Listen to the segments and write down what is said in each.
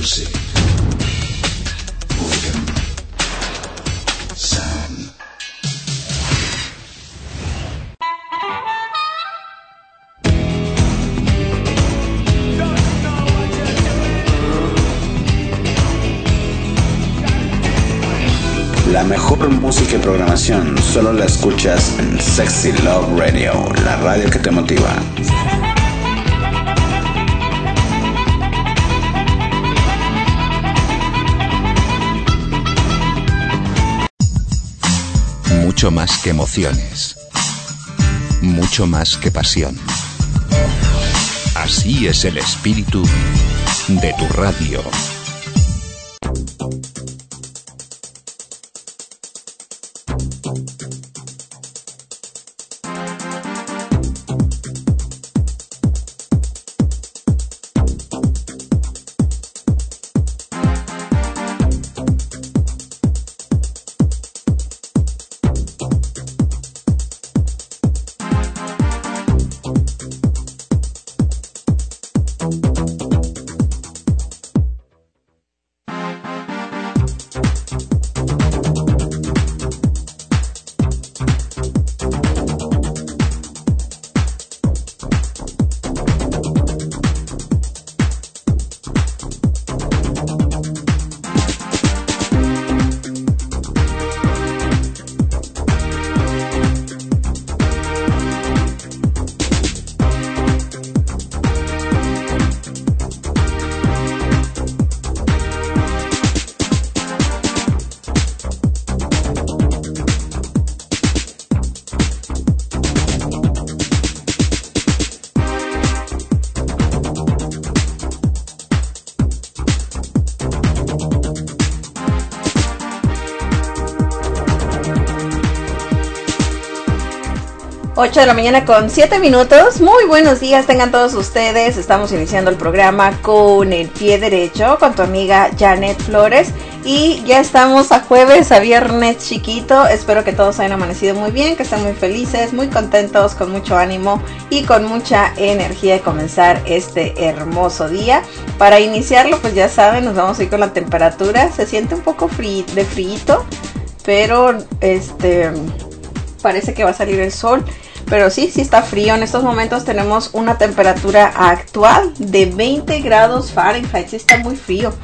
music. Rhythm. Sound. La mejor música y programación solo la escuchas en Sexy Love Radio, la radio que te motiva. Mucho más que emociones, mucho más que pasión. Así es el espíritu de tu radio. Ocho de la mañana con 7 minutos. Muy buenos días tengan todos ustedes. Estamos iniciando el programa con el pie derecho con tu amiga Janet Flores. Y ya estamos a jueves, a viernes chiquito. Espero que todos hayan amanecido muy bien, que estén muy felices, muy contentos, con mucho ánimo y con mucha energía de comenzar este hermoso día. Para iniciarlo, pues ya saben, nos vamos a ir con la temperatura. Se siente un poco de frío, pero parece que va a salir el sol. Pero sí está frío. En estos momentos tenemos una temperatura actual de 20 grados Fahrenheit. Sí está muy frío.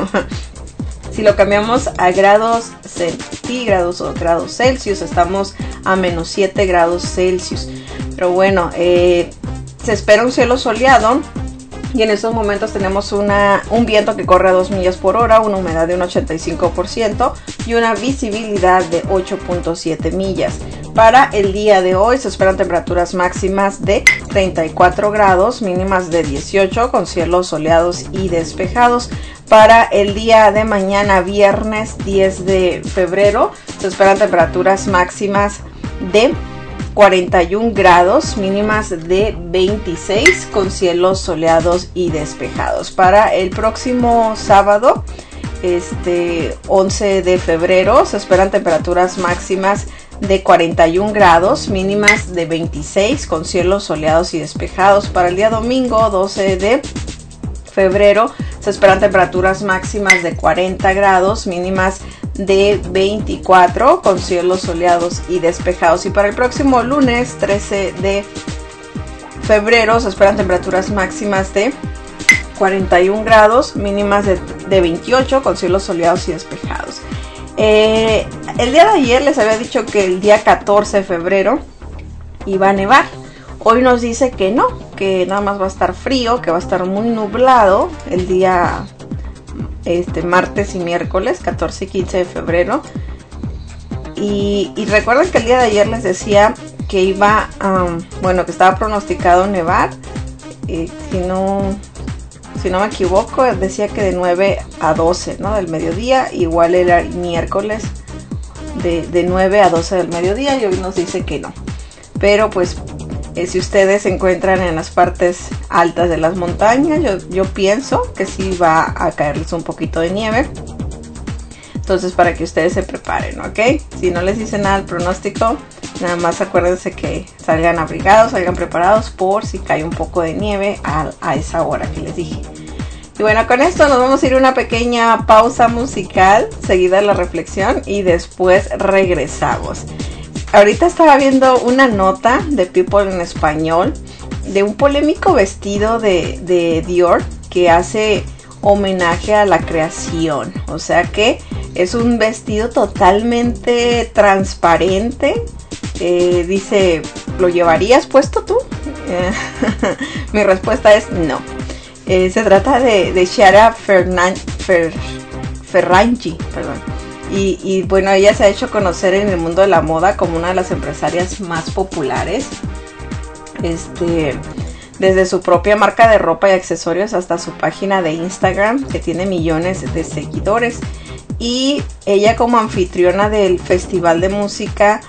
Si lo cambiamos a grados centígrados o grados Celsius, estamos a menos 7 grados Celsius. Pero bueno, se espera un cielo soleado. Y en estos momentos tenemos un viento que corre a 2 millas por hora, una humedad de un 85% y una visibilidad de 8.7 millas. Para el día de hoy se esperan temperaturas máximas de 34 grados, mínimas de 18 con cielos soleados y despejados. Para el día de mañana, viernes 10 de febrero, se esperan temperaturas máximas de 41 grados, mínimas de 26 con cielos soleados y despejados. Para el próximo sábado, 11 de febrero, se esperan temperaturas máximas de 41 grados, mínimas de 26 con cielos soleados y despejados. Para el día domingo 12 de febrero se esperan temperaturas máximas de 40 grados, mínimas de 24 con cielos soleados y despejados. Y para el próximo lunes 13 de febrero se esperan temperaturas máximas de 41 grados, mínimas de 28 con cielos soleados y despejados. El día de ayer les había dicho que el día 14 de febrero iba a nevar. Hoy nos dice que no, que nada más va a estar frío, que va a estar muy nublado el día martes y miércoles 14 y 15 de febrero. Y recuerden que el día de ayer les decía que iba que estaba pronosticado nevar. Si no me equivoco, decía que de 9 a 12, ¿no? Del mediodía. Igual era el miércoles de 9 a 12 del mediodía, y hoy nos dice que no. Pero pues si ustedes se encuentran en las partes altas de las montañas, yo pienso que sí va a caerles un poquito de nieve. Entonces, para que ustedes se preparen, ¿ok? Si no les dice nada el pronóstico, nada más acuérdense que salgan abrigados, salgan preparados por si cae un poco de nieve a esa hora que les dije. Y bueno, con esto nos vamos a ir a una pequeña pausa musical, seguida la reflexión y después regresamos. Ahorita estaba viendo una nota de People en español de un polémico vestido de Dior que hace homenaje a la creación. O sea que es un vestido totalmente transparente. Dice, ¿lo llevarías puesto tú? Mi respuesta es no. Se trata de Chiara Ferragni, perdón. Y bueno, ella se ha hecho conocer en el mundo de la moda como una de las empresarias más populares. Desde su propia marca de ropa y accesorios hasta su página de Instagram, que tiene millones de seguidores. Y ella, como anfitriona del Festival de Música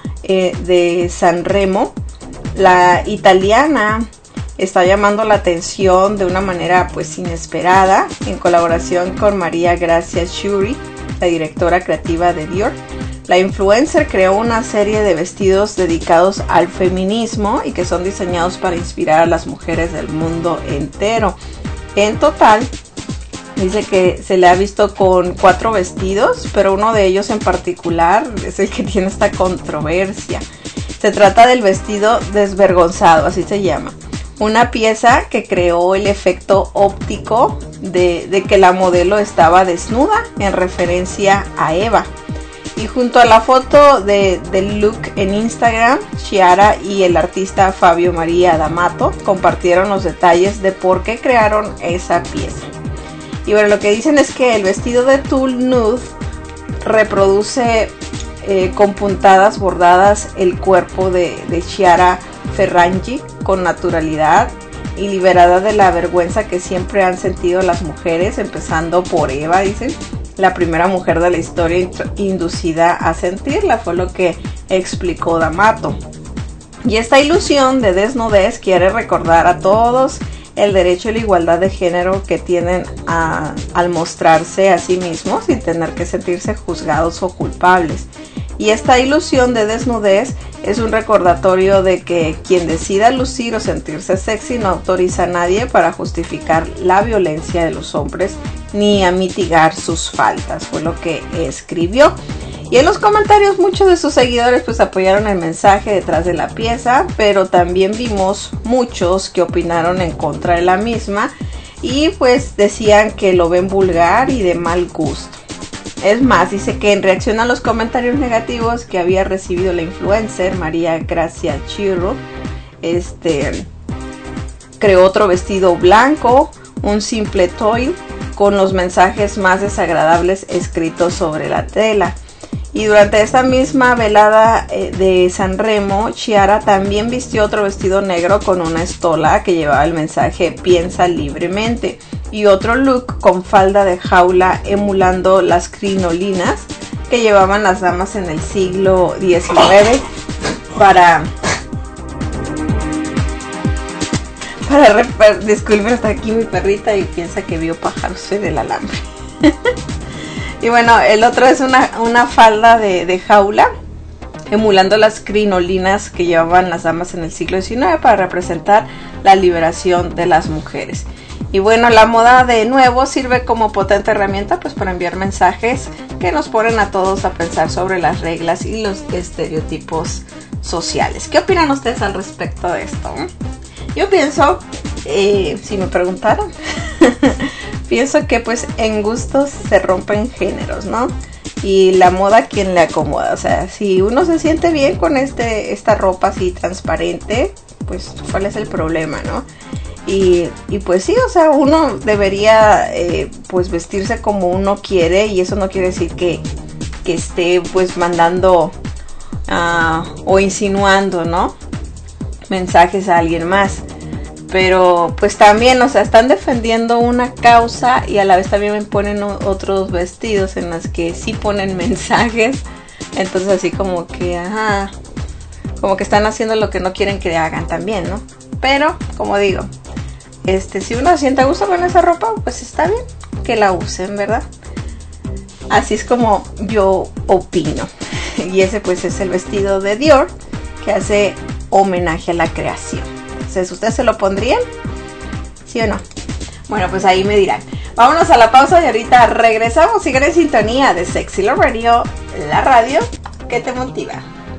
de Sanremo, la italiana está llamando la atención de una manera pues inesperada, en colaboración con María Grazia Chiuri, la directora creativa de Dior. La influencer creó una serie de vestidos dedicados al feminismo y que son diseñados para inspirar a las mujeres del mundo entero. En total, dice que se le ha visto con 4 vestidos, pero uno de ellos en particular es el que tiene esta controversia. Se trata del vestido desvergonzado, así se llama. Una pieza que creó el efecto óptico de que la modelo estaba desnuda, en referencia a Eva. Y junto a la foto del look en Instagram, Chiara y el artista Fabio Maria D'Amato compartieron los detalles de por qué crearon esa pieza. Y bueno, lo que dicen es que el vestido de tulle nude reproduce con puntadas bordadas el cuerpo de Chiara Ferragni con naturalidad y liberada de la vergüenza que siempre han sentido las mujeres, empezando por Eva, dicen, la primera mujer de la historia inducida a sentirla, fue lo que explicó D'Amato. Y esta ilusión de desnudez quiere recordar a todos el derecho y la igualdad de género que tienen al mostrarse a sí mismos sin tener que sentirse juzgados o culpables. Y esta ilusión de desnudez es un recordatorio de que quien decida lucir o sentirse sexy no autoriza a nadie para justificar la violencia de los hombres ni a mitigar sus faltas, fue lo que escribió. Y en los comentarios muchos de sus seguidores pues apoyaron el mensaje detrás de la pieza, pero también vimos muchos que opinaron en contra de la misma y pues decían que lo ven vulgar y de mal gusto. Es más, dice que en reacción a los comentarios negativos que había recibido la influencer María Grazia Chiuri, creó otro vestido blanco, un simple toile, con los mensajes más desagradables escritos sobre la tela. Y durante esta misma velada de Sanremo, Chiara también vistió otro vestido negro con una estola que llevaba el mensaje "Piensa libremente", y otro look con falda de jaula emulando las crinolinas que llevaban las damas en el siglo XIX disculpen, está aquí mi perrita y piensa que vio pájaros en el alambre. Y bueno, el otro es una falda de jaula emulando las crinolinas que llevaban las damas en el siglo XIX para representar la liberación de las mujeres. Y bueno, la moda de nuevo sirve como potente herramienta pues para enviar mensajes que nos ponen a todos a pensar sobre las reglas y los estereotipos sociales. ¿Qué opinan ustedes al respecto de esto? Yo pienso, si me preguntaran, pienso que pues en gustos se rompen géneros, ¿no? Y la moda quien le acomoda, o sea, si uno se siente bien con esta ropa así transparente, pues ¿cuál es el problema, no? Y pues sí, o sea, uno debería pues vestirse como uno quiere, y eso no quiere decir que esté pues mandando o insinuando, ¿no?, mensajes a alguien más. Pero pues también, o sea, están defendiendo una causa y a la vez también me ponen otros vestidos en los que sí ponen mensajes. Entonces así como que, como que están haciendo lo que no quieren que hagan también, ¿no? Pero, como digo, si uno se siente a gusto con esa ropa, pues está bien que la usen, ¿verdad? Así es como yo opino. Y ese pues es el vestido de Dior, que hace homenaje a la creación. Entonces, ¿ustedes se lo pondrían? ¿Sí o no? Bueno, pues ahí me dirán. Vámonos a la pausa y ahorita regresamos. Sigan en sintonía de Sexy Love Radio, la radio que te motiva.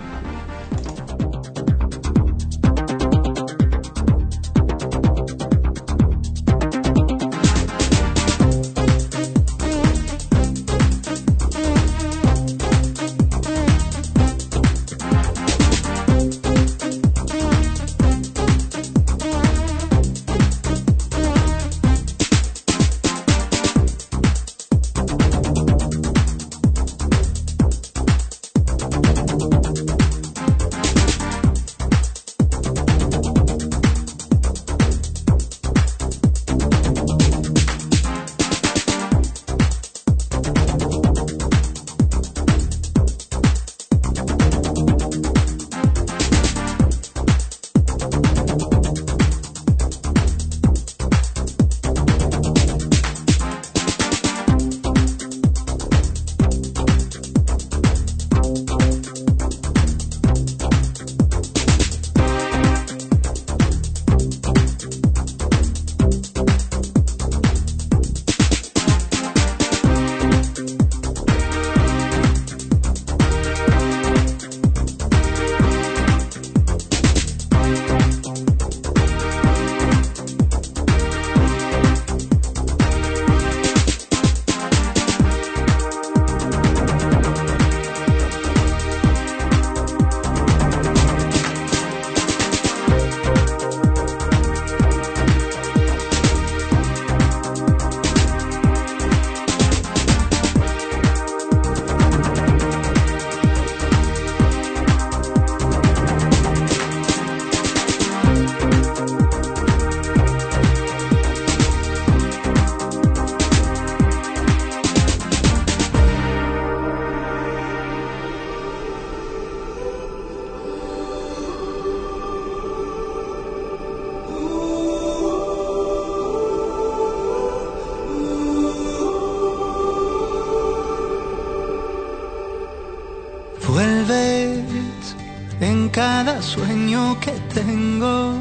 cada sueño que tengo,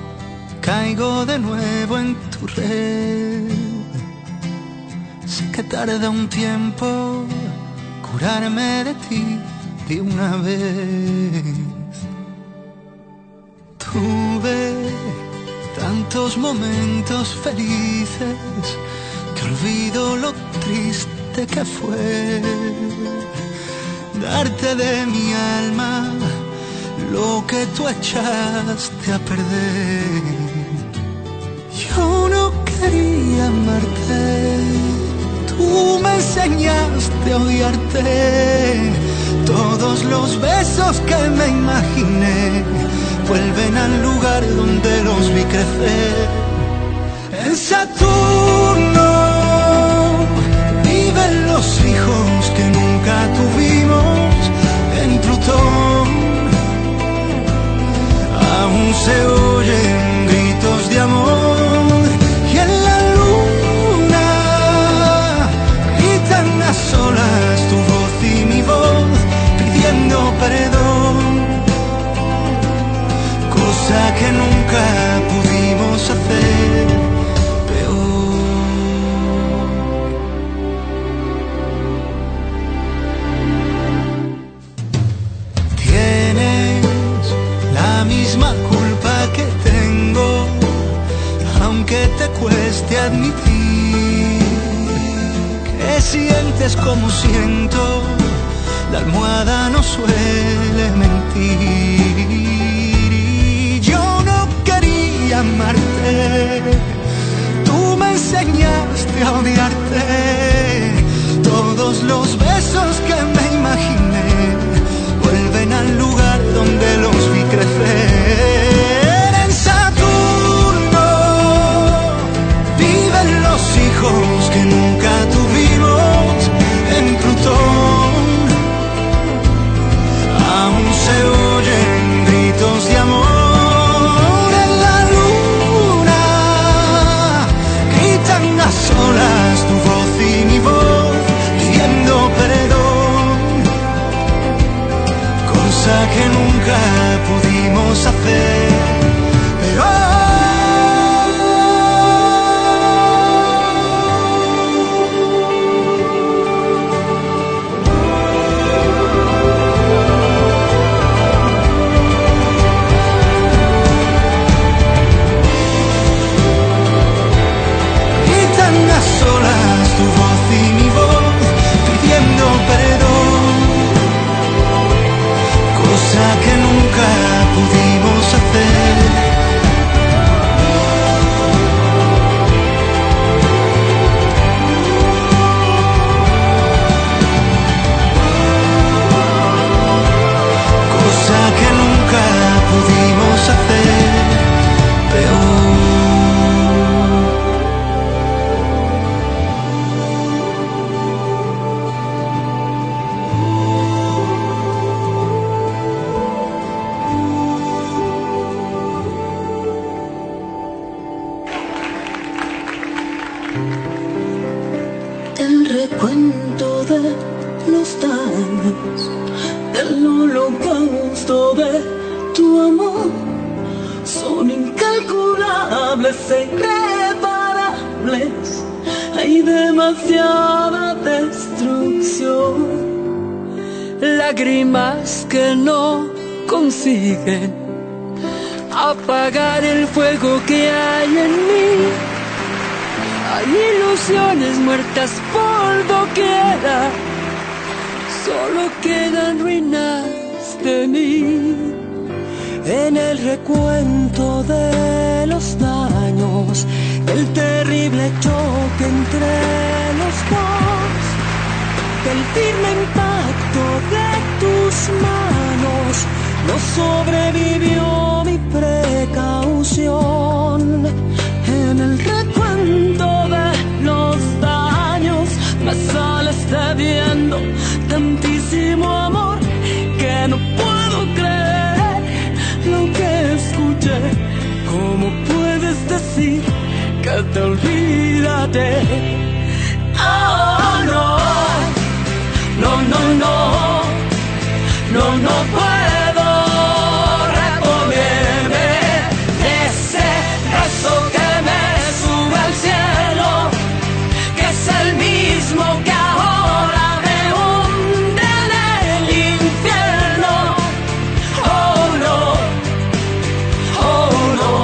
caigo de nuevo en tu red. Sé que tarda un tiempo curarme de ti de una vez. Tuve tantos momentos felices que olvido lo triste que fue darte de mi alma lo que tú echaste a perder. Yo no quería amarte, tú me enseñaste a odiarte. Todos los besos que me imaginé vuelven al lugar donde los vi crecer. En Saturno viven los hijos que nunca tuvimos. En Plutón aún se oyen gritos de amor. Y en la luna gritan a solas tu voz y mi voz pidiendo perdón, cosa que nunca pudimos hacer peor. Tienes la misma culpa que tengo, aunque te cueste admitir que sientes como siento. La almohada no suele mentir. Y yo no quería amarte, tú me enseñaste a odiarte. Todos los besos que me imaginé vuelven al lugar donde los vi crecer. En Saturno viven los hijos que nunca tuvimos. En Plutón aún se oyen gritos de amor. En la luna gritan a solas tu voz y mi voz pidiendo perdón, cosa que nunca pudimos hacer. Pero El recuento de los daños, del holocausto de tu amor, son incalculables e irreparables. Hay demasiada destrucción. Lágrimas que no consiguen apagar el fuego que hay en mí. Hay ilusiones muertas por doquiera, solo quedan ruinas de mí. En el recuento de los daños, del terrible choque entre los dos, del firme impacto de tus manos, no sobrevivió mi precaución. En el recuento de los daños me sales debiendo tantísimo amor que no puedo creer lo que escuché. ¿Cómo puedes decir que te olvidaste? Oh, no, no, no, no, no, no puedo reponerme de ese beso que me sube al cielo, que es el mismo que ahora me hunde en el infierno. Oh no, oh no,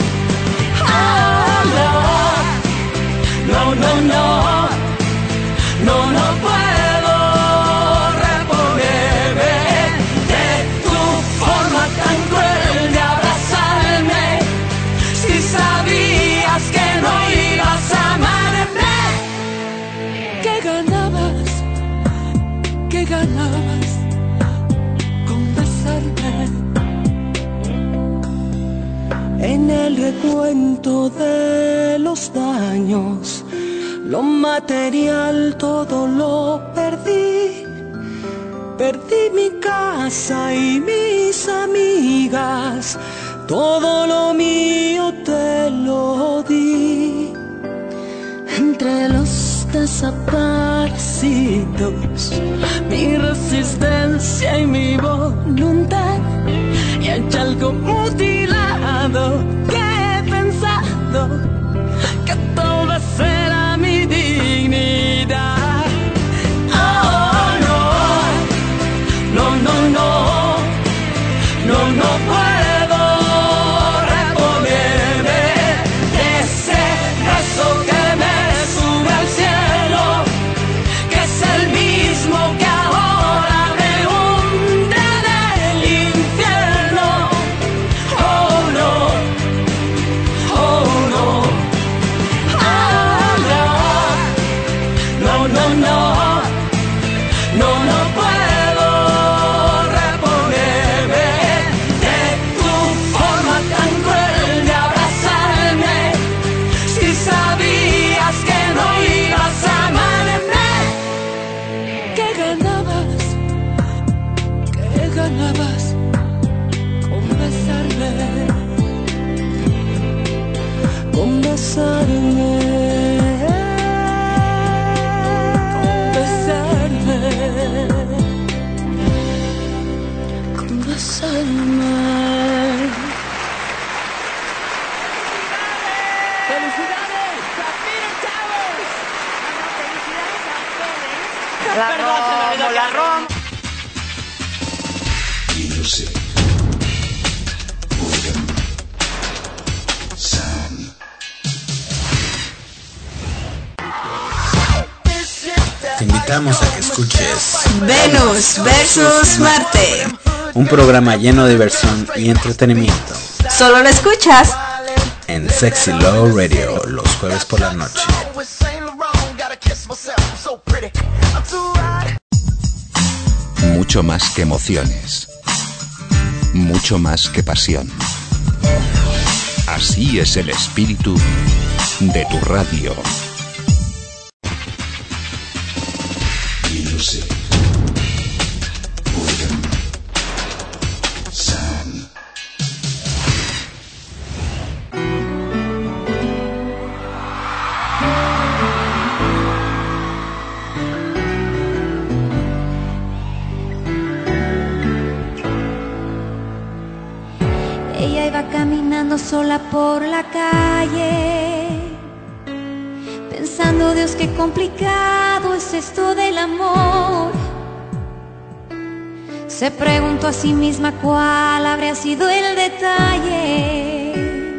oh no, no, no, no, no, no puedo reponerme de tu forma tan cruel de abrazarme. Si sabías que no ibas a amarme, ¿qué ganabas? ¿Qué ganabas con besarme? En el recuento de los daños, lo material todo lo perdí. Perdí mi casa y mis amigas, todo lo mío te lo di. Entre los desaparecidos, mi resistencia y mi voluntad, y hay algo mutilado que he pensado que tal vez será mi dignidad. Oh no, no, no, no, no, no puedo reponerme de ese beso que me sube al cielo, que es el mismo que ahora me hunde en el infierno. Oh no, oh no, oh no, no, no, no, no, no puedo reponerme de tu forma tan cruel de abrazarme. Si sabías que no ibas a amarme, ¿qué ganabas? ¿Qué ganabas con besarme? Con besarme, con besarme, con besarme. ¡Felicidades! ¡Peter Towers! Felicidades a ustedes. La rom. Music. Organ. Sound. Te invitamos a que escuches Venus versus Marte. un programa lleno de diversión y entretenimiento Solo lo escuchas en Sexy Love Radio los jueves por la noche. Mucho más que emociones. Mucho más que pasión. Así es el espíritu de tu radio. Music. Organ. Sound. Caminando sola por la calle, pensando, Dios, qué complicado es esto del amor. Se preguntó a sí misma cuál habría sido el detalle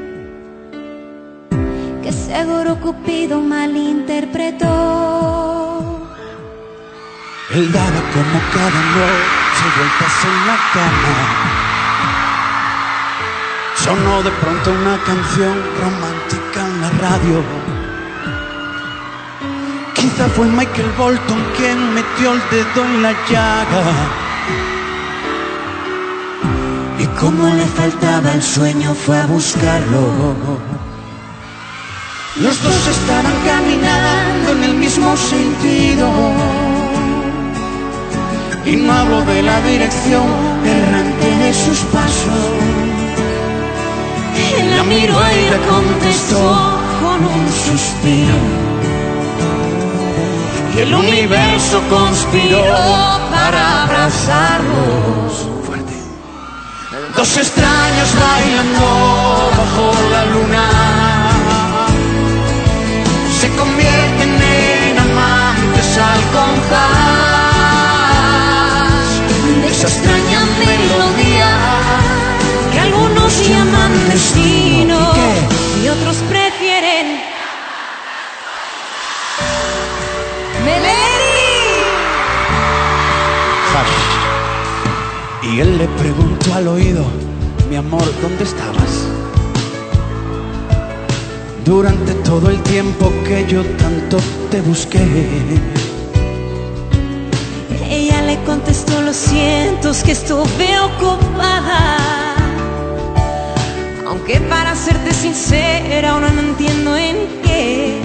que seguro Cupido malinterpretó. Él daba como cada noche vueltas en la cama. Sonó de pronto una canción romántica en la radio. Quizá fue Michael Bolton quien metió el dedo en la llaga. Y como le faltaba el sueño fue a buscarlo. Los dos estaban caminando en el mismo sentido. Y no hablo de la dirección errante de sus pasos. Él la miró y le contestó con un suspiro. Y el universo conspiró para abrazarlos. Fuerte. Dos extraños bailando bajo la luna se convierten en amantes al compás de esa extraña melodía que algunos llaman destino Y otros prefieren Melody. Y él le preguntó al oído: mi amor, ¿dónde estabas? Durante todo el tiempo que yo tanto te busqué. Ella le contestó: lo siento, es que estuve ocupada. Aunque para serte sincera, ahora no entiendo en qué.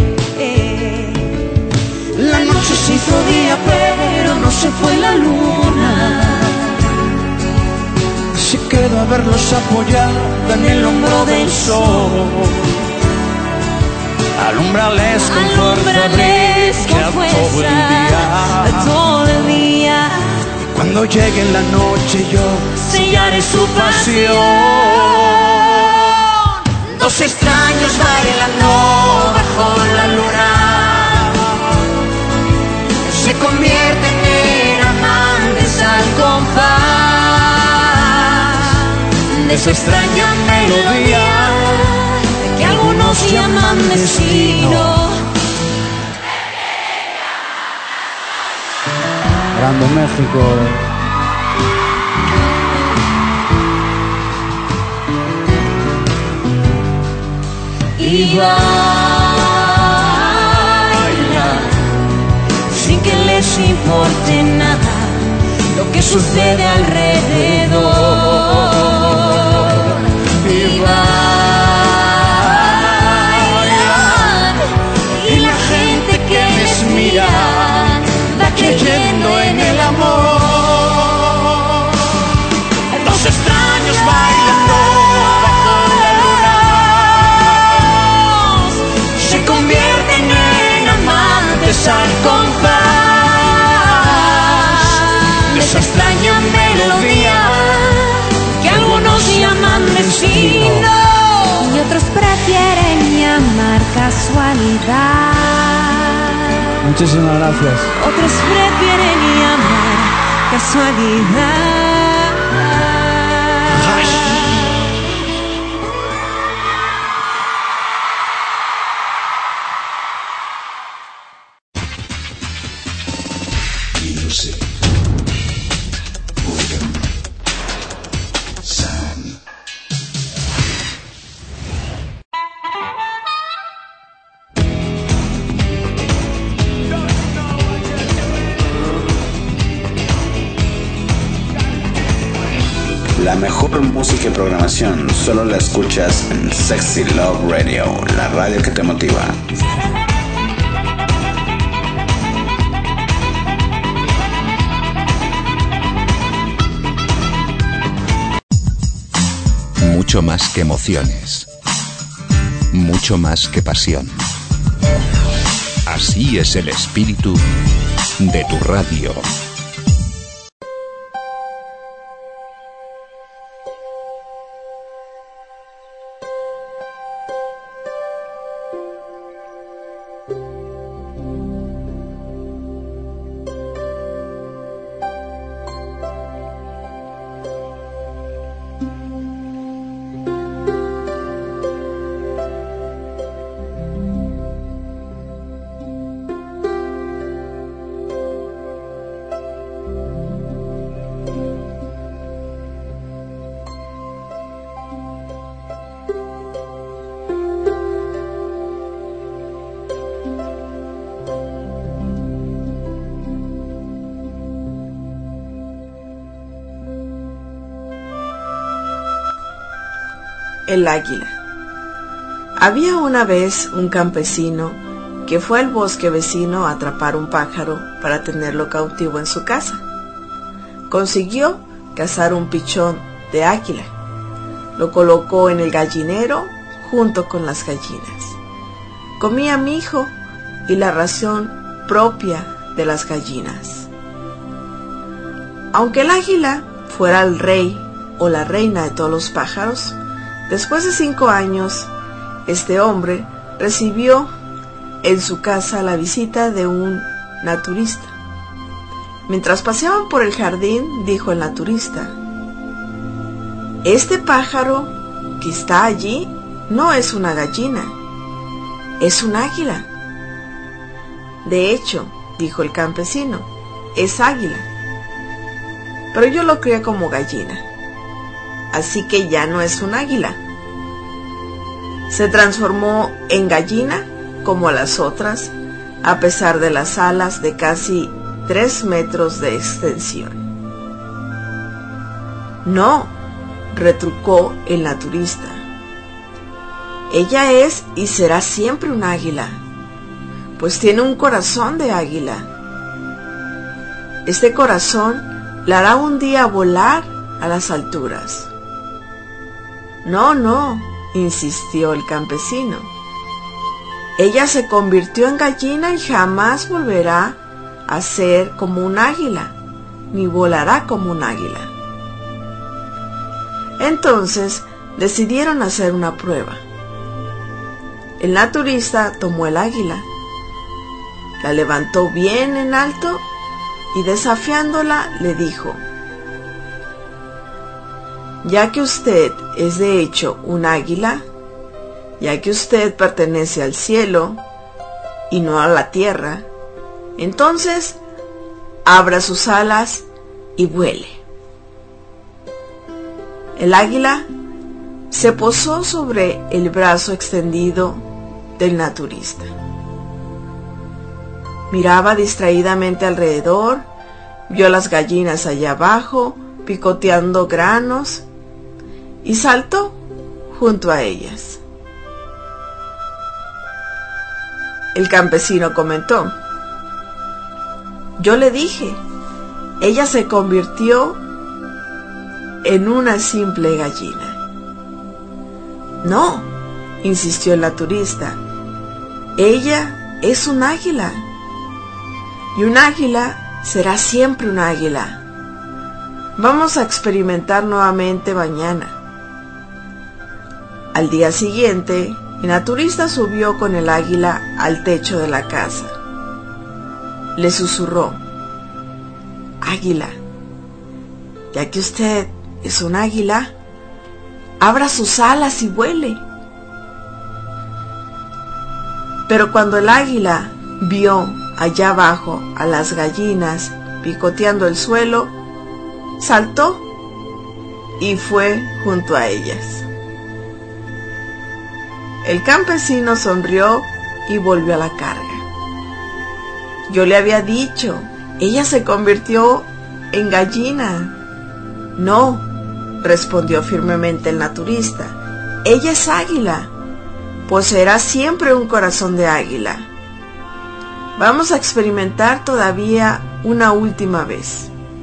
La noche se hizo día, pero no se fue la luna. Se quedó a verlos apoyada en el hombro del sol. Alúmbrales con fuerza, brilla todo el día. Cuando llegue la noche yo sellaré su pasión. Dos extraños bailando bajo la luna se convierten en amantes al compás de esa extraña melodía que algunos llaman destino. Grande México. Y baila sin que les importe nada lo que sucede alrededor. Y bailan y la gente que les mira va creyendo en el amor. Dos extraños bailando bajo la luna se convierten en amantes al compás de esa extraña melodía que algunos llaman destino y otros prefieren llamar casualidad. Muchísimas gracias. Otros prefieren llamar casualidad. La mejor música y programación solo la escuchas en Sexy Love Radio, la radio que te motiva. Mucho más que emociones. Mucho más que pasión. Así es el espíritu de tu radio. El águila. Había una vez un campesino que fue al bosque vecino a atrapar un pájaro para tenerlo cautivo en su casa. Consiguió cazar un pichón de águila. Lo colocó en el gallinero junto con las gallinas. Comía mijo y la ración propia de las gallinas. Aunque el águila fuera el rey o la reina de todos los pájaros, después de 5 años, este hombre recibió en su casa la visita de un naturista. Mientras paseaban por el jardín, dijo el naturista: «Este pájaro que está allí no es una gallina, es un águila». «De hecho», dijo el campesino, «es águila, pero yo lo crié como gallina, así que ya no es un águila. Se transformó en gallina como las otras, a pesar de las alas de casi 3 metros de extensión». «No», retrucó el naturista, «ella es y será siempre un águila, pues tiene un corazón de águila. Este corazón la hará un día volar a las alturas». «No, no», insistió el campesino, «ella se convirtió en gallina y jamás volverá a ser como un águila, ni volará como un águila». Entonces decidieron hacer una prueba. El naturista tomó el águila, la levantó bien en alto y desafiándola le dijo: «Ya que usted es de hecho un águila, ya que usted pertenece al cielo y no a la tierra, entonces abra sus alas y vuele». El águila se posó sobre el brazo extendido del naturista. Miraba distraídamente alrededor, vio las gallinas allá abajo picoteando granos y saltó junto a ellas. El campesino comentó: «Yo le dije, ella se convirtió en una simple gallina». «No», insistió el naturista, «ella es un águila, y un águila será siempre un águila. Vamos a experimentar nuevamente mañana». Al día siguiente, el naturista subió con el águila al techo de la casa. Le susurró: «Águila, ya que usted es un águila, abra sus alas y vuele». Pero cuando el águila vio allá abajo a las gallinas picoteando el suelo, saltó y fue junto a ellas. El campesino sonrió y volvió a la carga. «Yo le había dicho, ella se convirtió en gallina». «No», respondió firmemente el naturista, «ella es águila, poseerá siempre un corazón de águila. Vamos a experimentar todavía una última vez.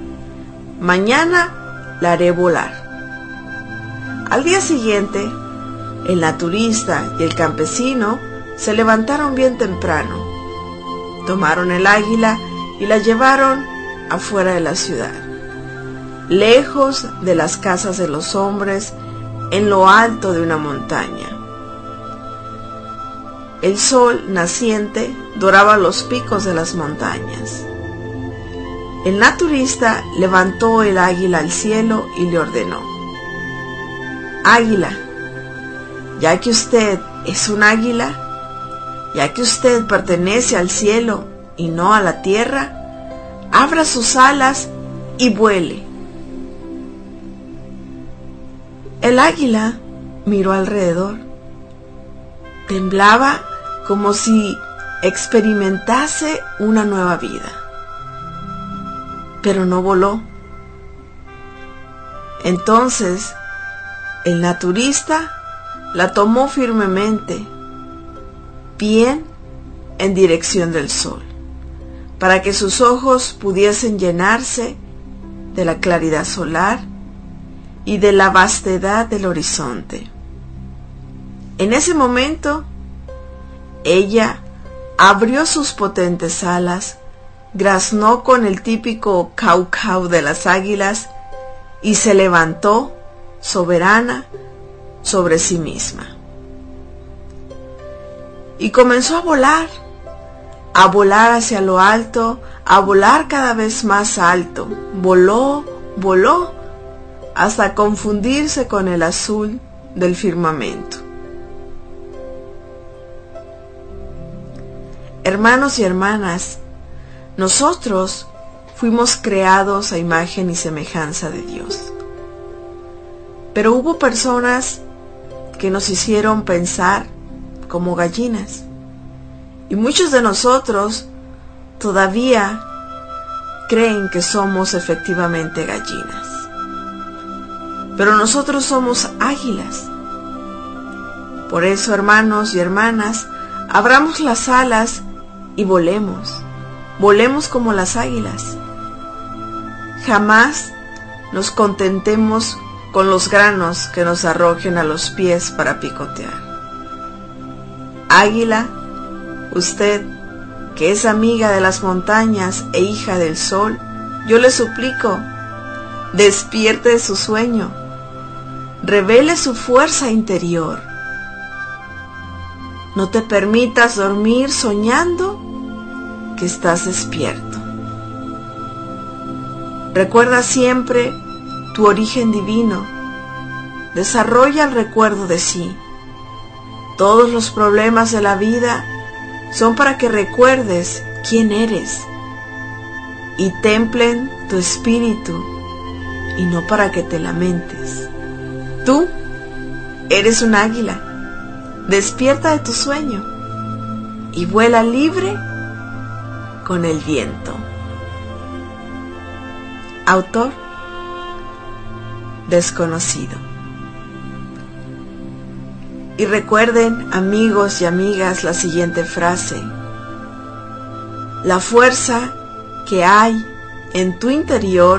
Mañana la haré volar». Al día siguiente, el naturista y el campesino se levantaron bien temprano, tomaron el águila y la llevaron afuera de la ciudad, lejos de las casas de los hombres, en lo alto de una montaña. El sol naciente doraba los picos de las montañas. El naturista levantó el águila al cielo y le ordenó: Águila, ya que usted es un águila, ya que usted pertenece al cielo y no a la tierra, abra sus alas y vuele. El águila miró alrededor. Temblaba como si experimentase una nueva vida, pero no voló. Entonces, el naturista la tomó firmemente, bien en dirección del sol, para que sus ojos pudiesen llenarse de la claridad solar y de la vastedad del horizonte. En ese momento, ella abrió sus potentes alas, graznó con el típico cau cau de las águilas y se levantó soberana sobre sí misma. Y comenzó a volar hacia lo alto, a volar cada vez más alto. Voló, voló, hasta confundirse con el azul del firmamento. Hermanos y hermanas, nosotros fuimos creados a imagen y semejanza de Dios. Pero hubo personas que nos hicieron pensar como gallinas. Y muchos de nosotros todavía creen que somos efectivamente gallinas. Pero nosotros somos águilas. Por eso, hermanos y hermanas, abramos las alas y volemos. Volemos como las águilas. Jamás nos contentemos con los granos que nos arrojen a los pies para picotear. Águila, usted, que es amiga de las montañas e hija del sol, yo le suplico, despierte de su sueño, revele su fuerza interior. No te permitas dormir soñando que estás despierto. Recuerda siempre tu origen divino. Desarrolla el recuerdo de sí. Todos los problemas de la vida son para que recuerdes quién eres y templen tu espíritu y no para que te lamentes. Tú eres un águila. Despierta de tu sueño y vuela libre con el viento. Autor desconocido. Y recuerden, amigos y amigas, la siguiente frase: la fuerza que hay en tu interior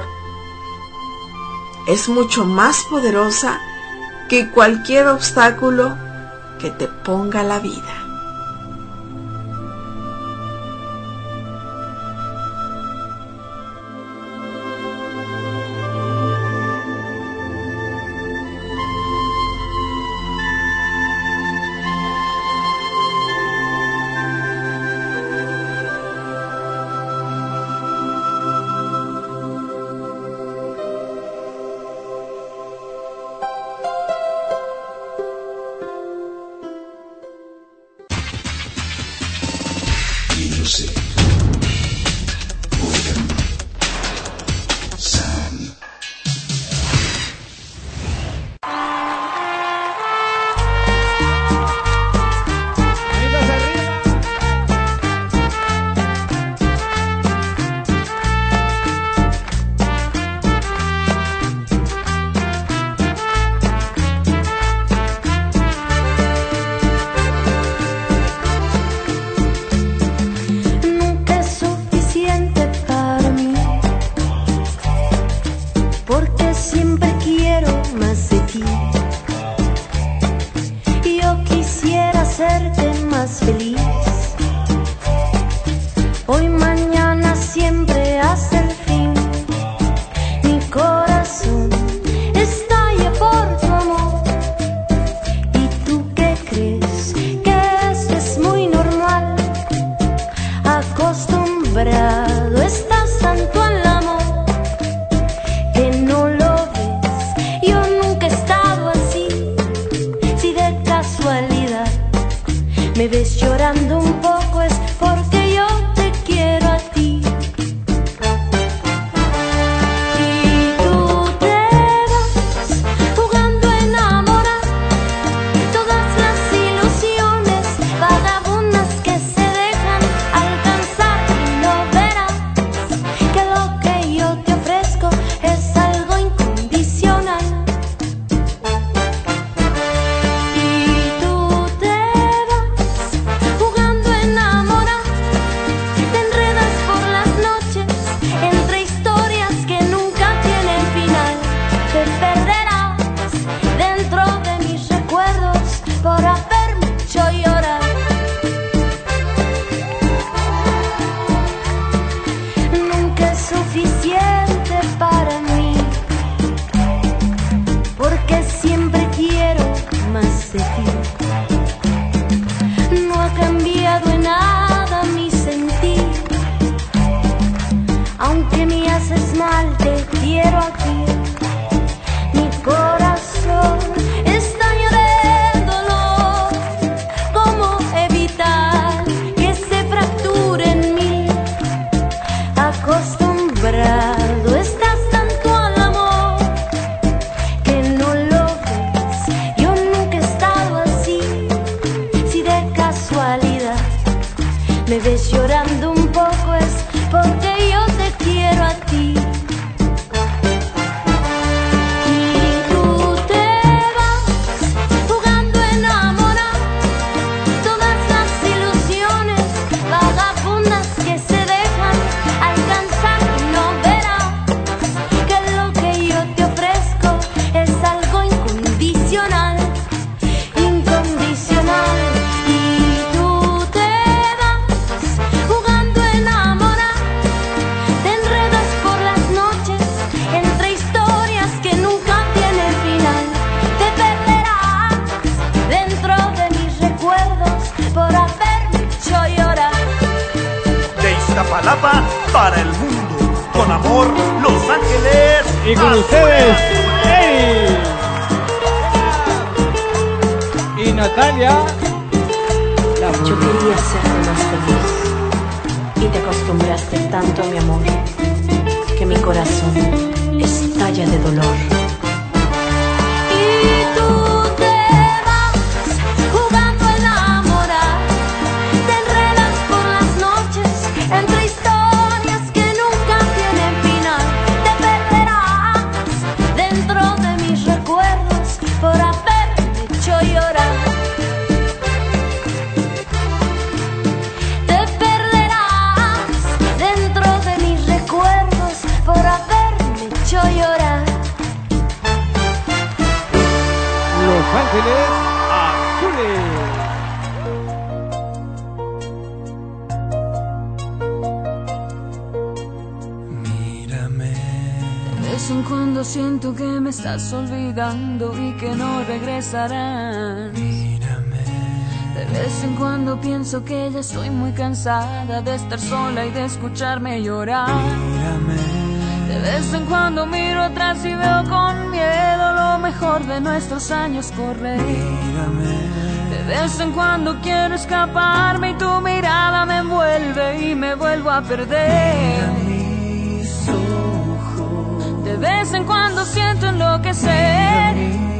es mucho más poderosa que cualquier obstáculo que te ponga la vida. haces mal, te quiero aquí. Mi corazón estalla de dolor. ¿Cómo evitar que se fracture en mí? Acostumbrado estás tanto al amor que no lo ves. Yo nunca he estado así. Si de casualidad me ves llorando un poco es porque yo te quiero a ti. Y tú te vas jugando a enamorar. Todas las ilusiones vagabundas que se dejan alcanzar, y no verás que lo que yo te ofrezco es algo incondicional, incondicional. Y tú te vas jugando a enamorar. Te enredas por las noches entre historias que nunca tienen final. Te perderás dentro de mis recuerdos por haberme hecho llorar. De Iztapalapa para el mundo, con amor, Los Ángeles. Y con ustedes, Eri y Natalia. Yo quería serte más feliz y te acostumbraste tanto a mi amor que mi corazón estalla de dolor. Y tú te vas jugando a enamorar. Te enredas por las noches entre historias que nunca tienen final. Te perderás dentro de mis recuerdos por haberme hecho llorar. Te perderás dentro de mis recuerdos por haberme hecho llorar. Los Ángeles Azules. De vez en cuando siento que me estás olvidando y que no regresarás. De vez en cuando pienso que ya estoy muy cansada de estar sola y de escucharme llorar. De vez en cuando miro atrás y veo con miedo lo mejor de nuestros años correr. De vez en cuando quiero escaparme y tu mirada me envuelve y me vuelvo a perder. De vez en cuando siento enloquecer.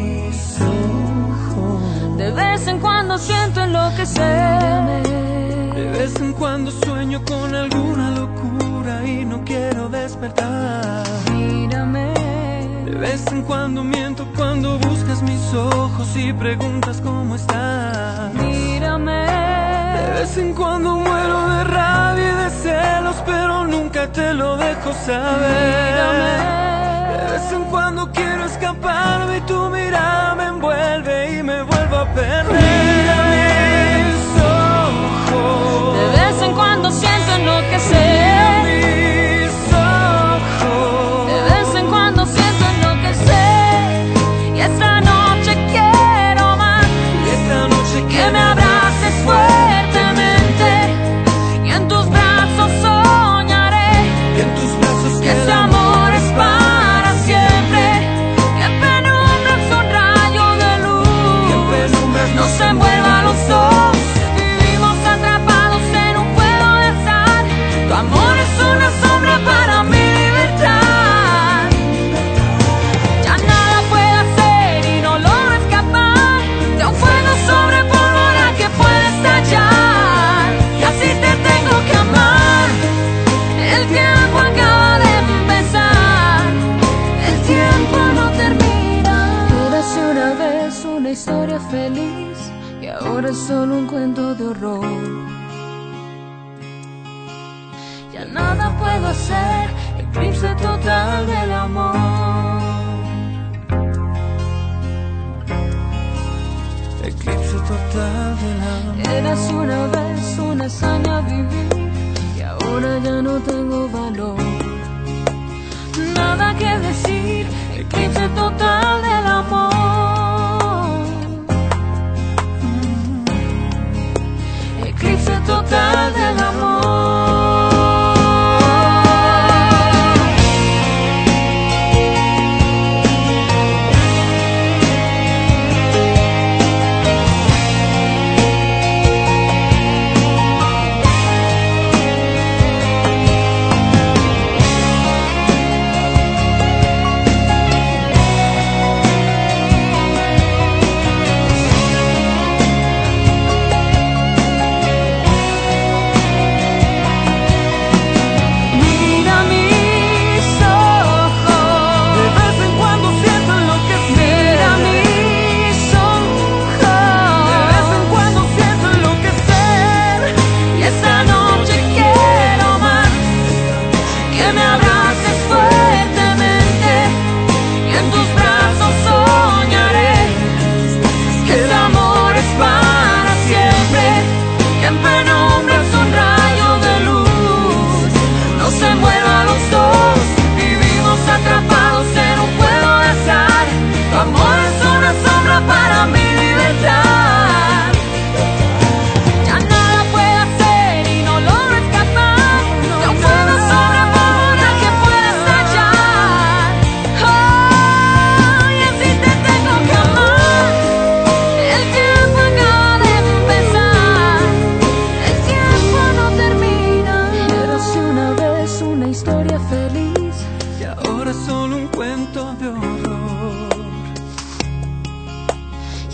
De vez en cuando siento enloquecer. De vez en cuando sueño con alguna locura y no quiero despertar. Mírame. De vez en cuando miento cuando buscas mis ojos y preguntas cómo estás. Mírame. De vez en cuando muero de rabia y de celos, pero nunca te lo dejo saber. Mírame. De vez en cuando quiero escaparme y tu mirada me envuelve y me vuelvo a perder. Mis ojos. De vez en cuando siento enloquecer. Mis ojos. De vez en cuando siento enloquecer. Y esta noche quiero más. Y esta noche Que me abraces fuertemente. Y en tus brazos soñaré. que en tus brazos Que este queda amor es para siempre. Que penumbra es un rayo de luz. que en penumbras Nos envuelva a los dos. Vivimos atrapados en un juego de azar. Tu amor es una sombra para mi libertad. Ya nada puedo hacer y no logro escapar de un fuego sobre pólvora que puede estallar. Y así te tengo que amar. El tiempo acaba de empezar. El tiempo no termina. Érase una vez una historia feliz y ahora es solo un cuento de horror. Ya nada puedo hacer, eclipse total del amor. eclipse total del amor. Eras una vez una hazaña vivir y ahora ya no tengo valor. Nada que decir, eclipse total del amor. Eclipse total del amor.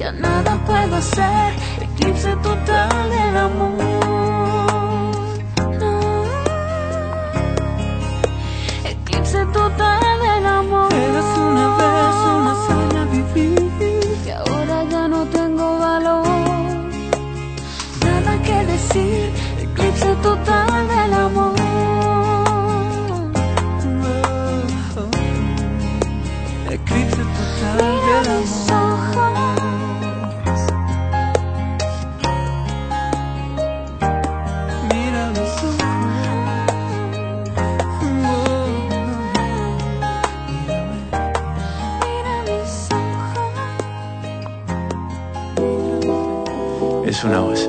ya nada puedo hacer. Eclipse total del amor. No. Eclipse total del amor. Eras una vez una hazaña vivir y ahora ya no tengo valor. Nada que decir. Eclipse total del amor. Eclipse total del Mira mis ojos. Mira mis ojos. Es una voz.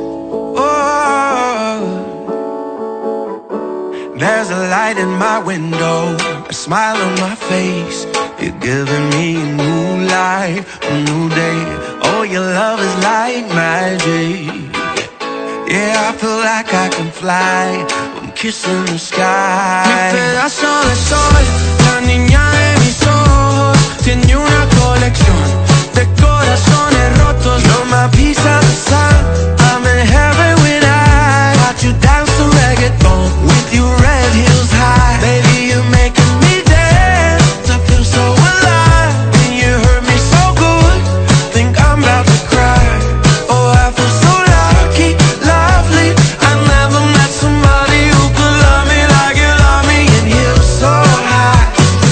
There's a light in my window, a smile on my face. You're giving me a new life, a new day. Oh, your love is like magic. Yeah, I feel like I can fly. I'm kissing the sky. Mi pedazo de sol, la niña de mis ojos, tiene una colección de corazones rotos. You're my piece of the sun. I'm in heaven when I watch you dance to reggaeton with your red heels high. Baby, you're making me dance. I feel so alive. And you hurt me so good. Think I'm about to cry. Oh, I feel so lucky, lovely. I never met somebody who could love me like you love me. And you're so high.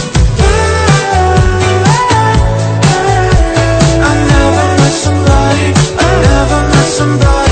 I never met somebody. I never met somebody.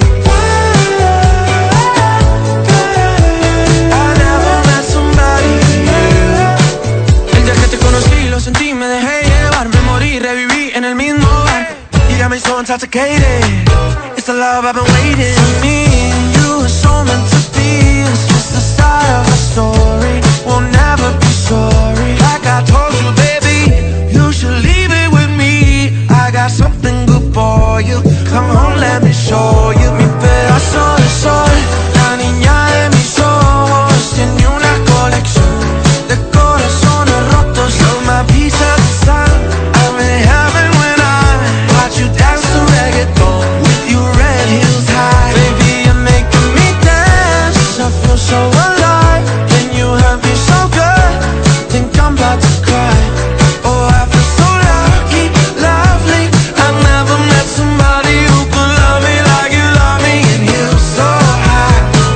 Sentí, me dejé llevar, me morí, reviví en el mismo bar. You got me so intoxicated. It's the love I've been waiting. Me and you are so meant to be. It's just the start of a story. We'll never be sorry. Like I told you, baby, you should leave it with me. I got something good for you. Come on, let me show you. Mi pedazo de sol, la niña de mis ojos, tiene una colección de corazones rotos. You're my piece of the sun. I'm in heaven when I watch you dance to reggaeton with your red heels high. Baby, you're making me dance. I feel so alive. Then you hurt me so good. Think I'm about to cry. Oh, I feel so lucky, lovely. I never met somebody who could love me like you love me. And you're so high.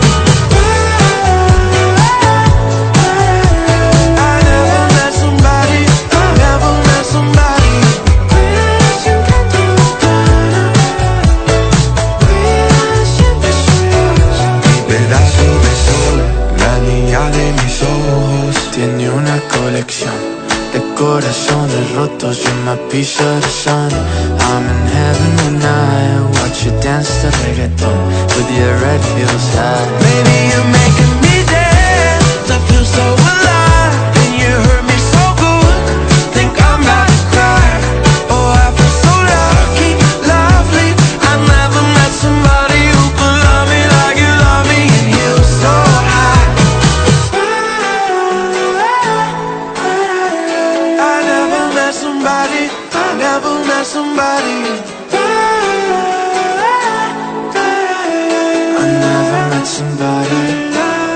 Tiene una colección de corazones rotos. You're my piece of the sun. I'm in heaven when I watch you dance to reggaeton with your red heels high. Baby, you're making me dance. I feel so alive. And you hurt me so good. Think I'm about to cry. Oh, I feel so lucky, lovely. I never met somebody who could love me like you love me. And you're so high. I never met somebody. I never met somebody.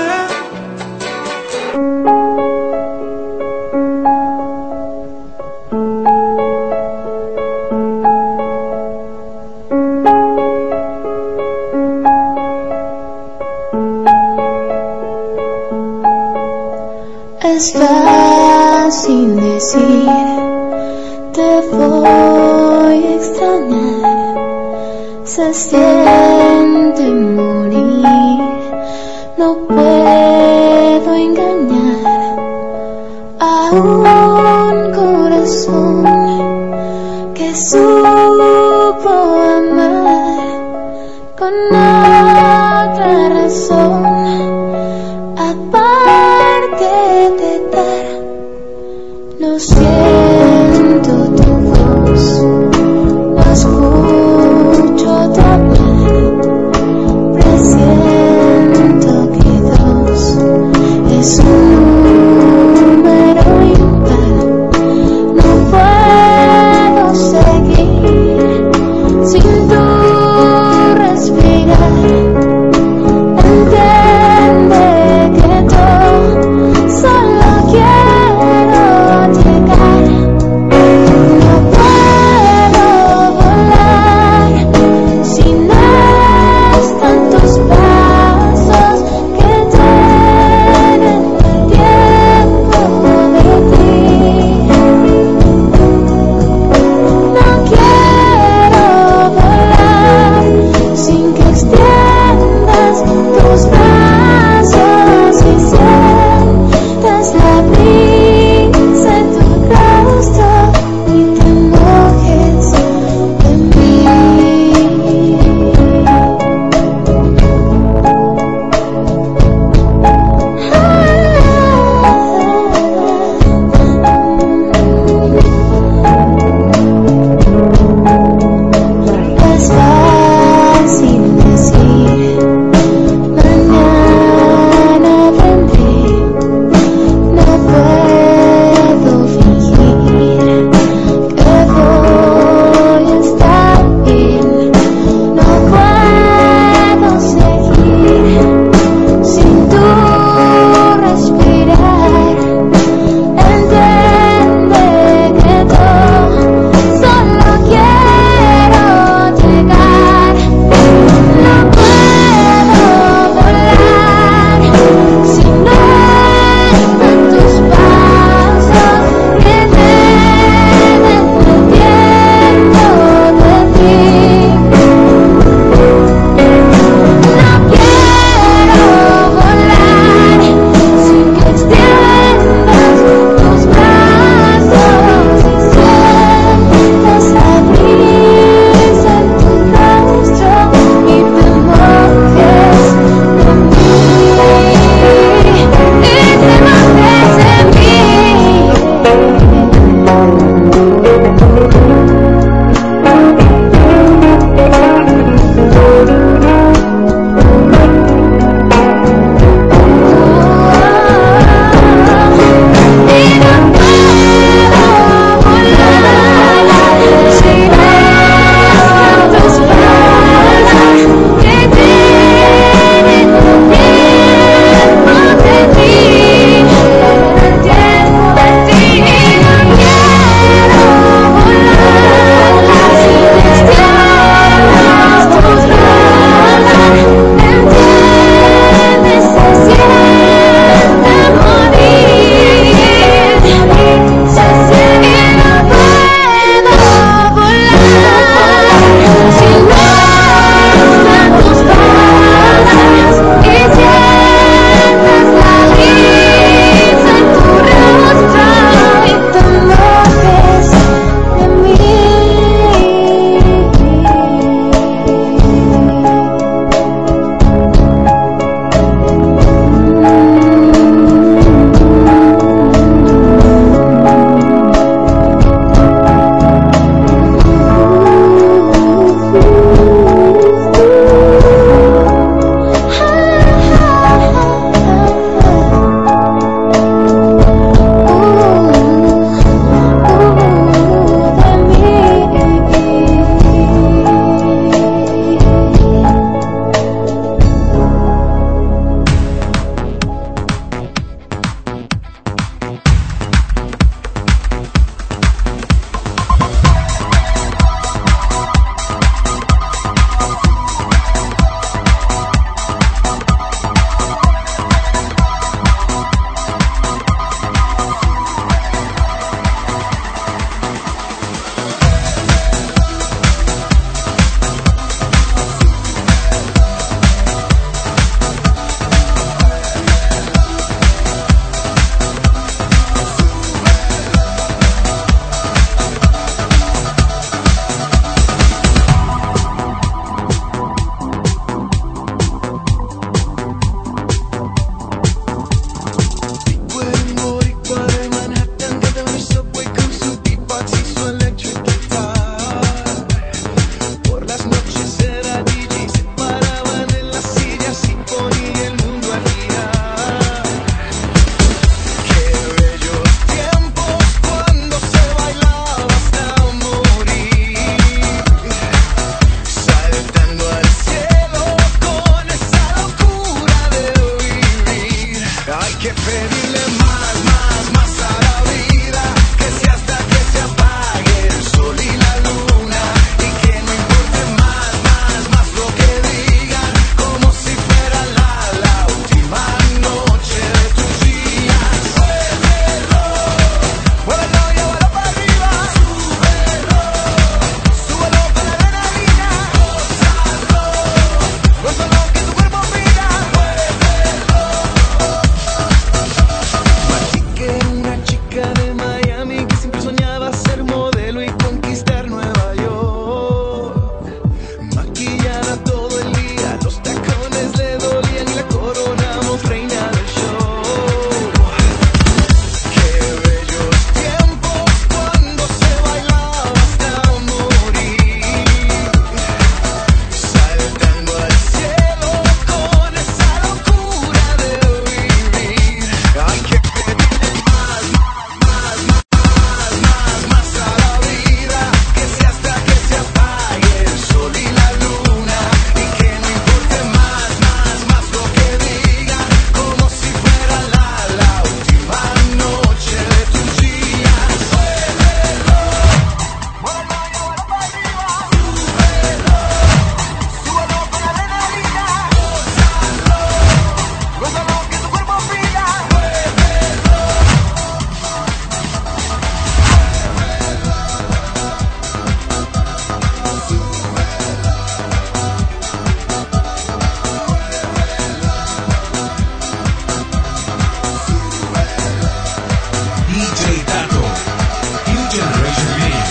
Es fácil decir, te voy a extrañar. Se siente morir, no puedo engañar a un corazón que supo amar con otra razón. Aparte de dar, no siento tu voz, no escucho tu hablar, presiento que dos es un número impar. No puedo seguir que pedirle más, más, más a la vida, que sea hasta que se apague el sol y la luna, y que no importe más, más, más lo que digan, como si fuera la última noche de tus días. Muévelo, muévelo, llévalo para arriba, súbelo, súbelo con la adrenalina, gózalo, gózalo que tu cuerpo pida, muévelo. Machique, una chica de Miami que siempre soñaba ser modelo y conquistar Nueva York. Maquillada todo el día, los tacones le dolían y la coronamos reina del show. Qué bellos tiempos cuando se bailaba hasta morir, saltando al cielo con esa locura de vivir. Hay que pedirle más, más, más, más, más a la vida, que sea hasta que se apague el sol y la luna, y que no importe más, más, más lo que digan, como si fuera la última noche de tus días. Muévelo, muévelo, llévalo para arriba, súbelo, súbelo con la adrenalina, gózalo, gózalo que tu cuerpo pida, muévelo. DJ Tato, New Generation Mix.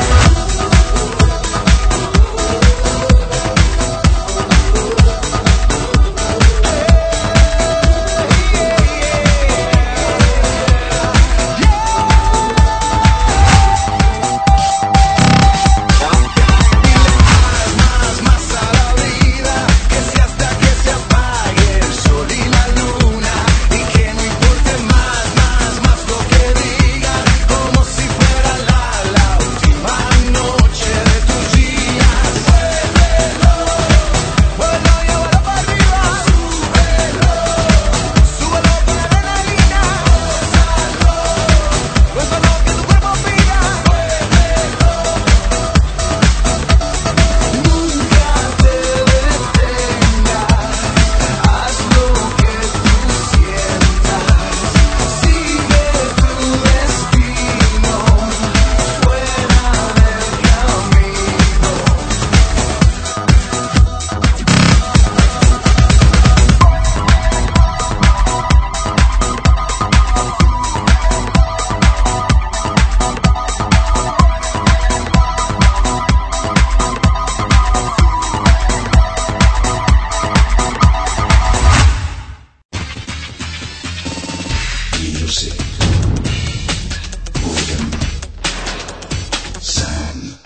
Más, más a la vida, que sea hasta que se apague el sol y la luna, y que no importe más, más, más lo que digan, como si fuera la última noche de tus días. Muévelo, muévelo, llévalo para arriba, súbelo, súbelo con la adrenalina, gózalo, gózalo que tu cuerpo pida, muévelo. Nunca te detengas, haz lo que tú sientas, sigue tu destino, fuera del camino. Music. William. Sam.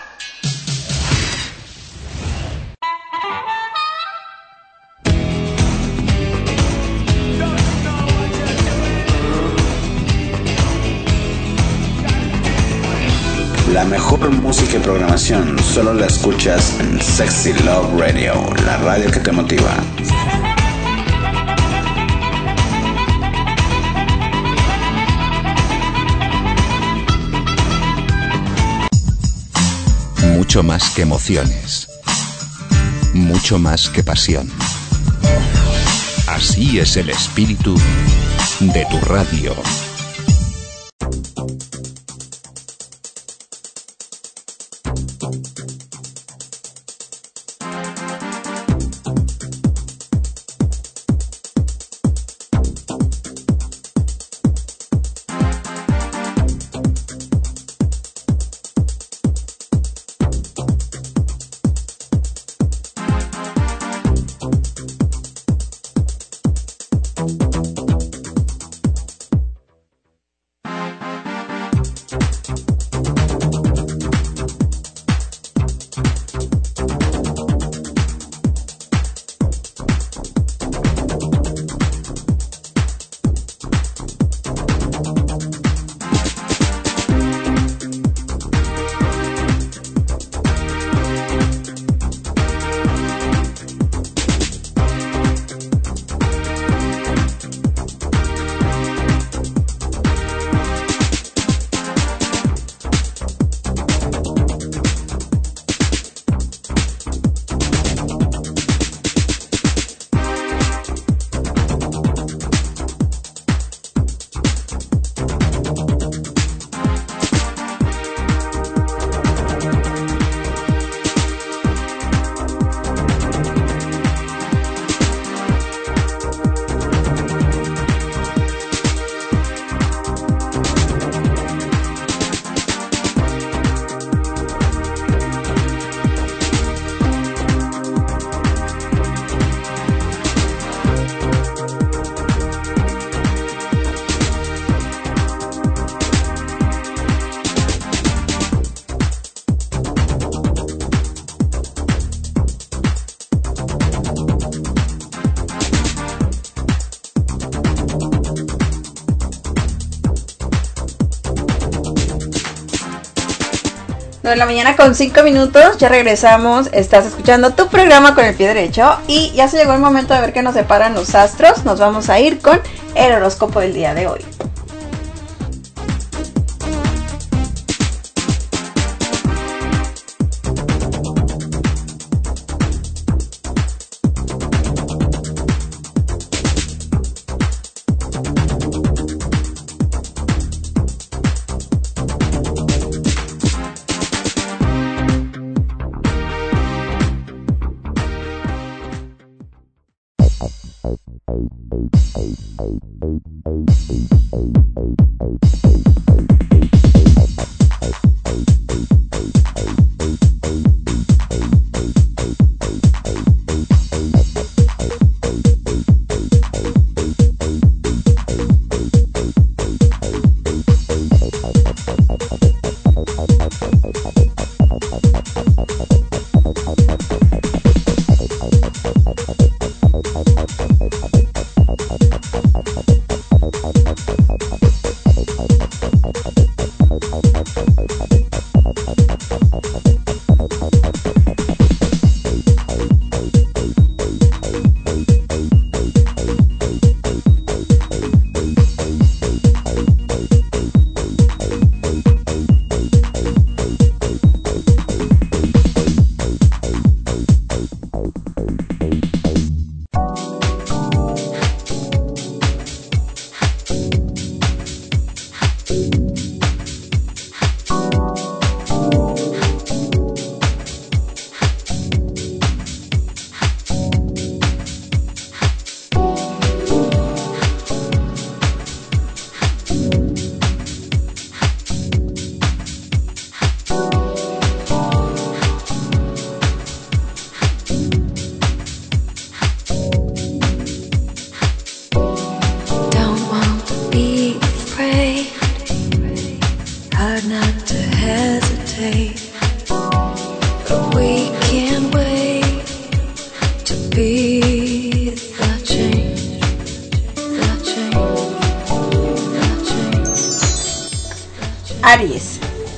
La mejor música y programación solo la escuchas en Sexy Love Radio, la radio que te motiva. Mucho más que emociones. Mucho más que pasión. Así es el espíritu de tu radio. 9 de la mañana con 5 minutos, ya regresamos, estás escuchando tu programa con el pie derecho y ya se llegó el momento de ver qué nos separan los astros. Nos vamos a ir con el horóscopo del día de hoy. Aries.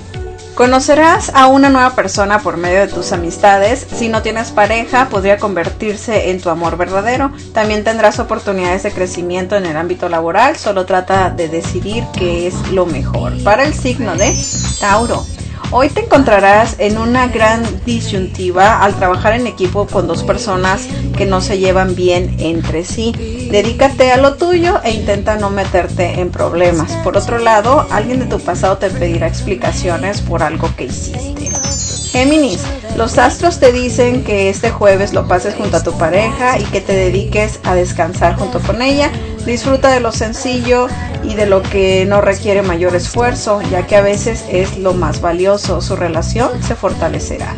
Conocerás a una nueva persona por medio de tus amistades. Si no tienes pareja, podría convertirse en tu amor verdadero. También tendrás oportunidades de crecimiento en el ámbito laboral. Solo trata de decidir qué es lo mejor. Para el signo de Tauro. Hoy te encontrarás en una gran disyuntiva al trabajar en equipo con dos personas que no se llevan bien entre sí. Dedícate a lo tuyo e intenta no meterte en problemas. Por otro lado, alguien de tu pasado te pedirá explicaciones por algo que hiciste. Géminis, los astros te dicen que este jueves lo pases junto a tu pareja y que te dediques a descansar junto con ella. Disfruta de lo sencillo y de lo que no requiere mayor esfuerzo, ya que a veces es lo más valioso. Su relación se fortalecerá.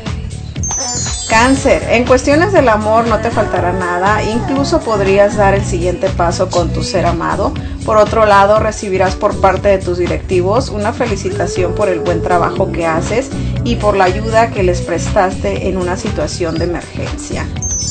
Cáncer, en cuestiones del amor no te faltará nada, incluso podrías dar el siguiente paso con tu ser amado. Por otro lado, recibirás por parte de tus directivos una felicitación por el buen trabajo que haces y por la ayuda que les prestaste en una situación de emergencia.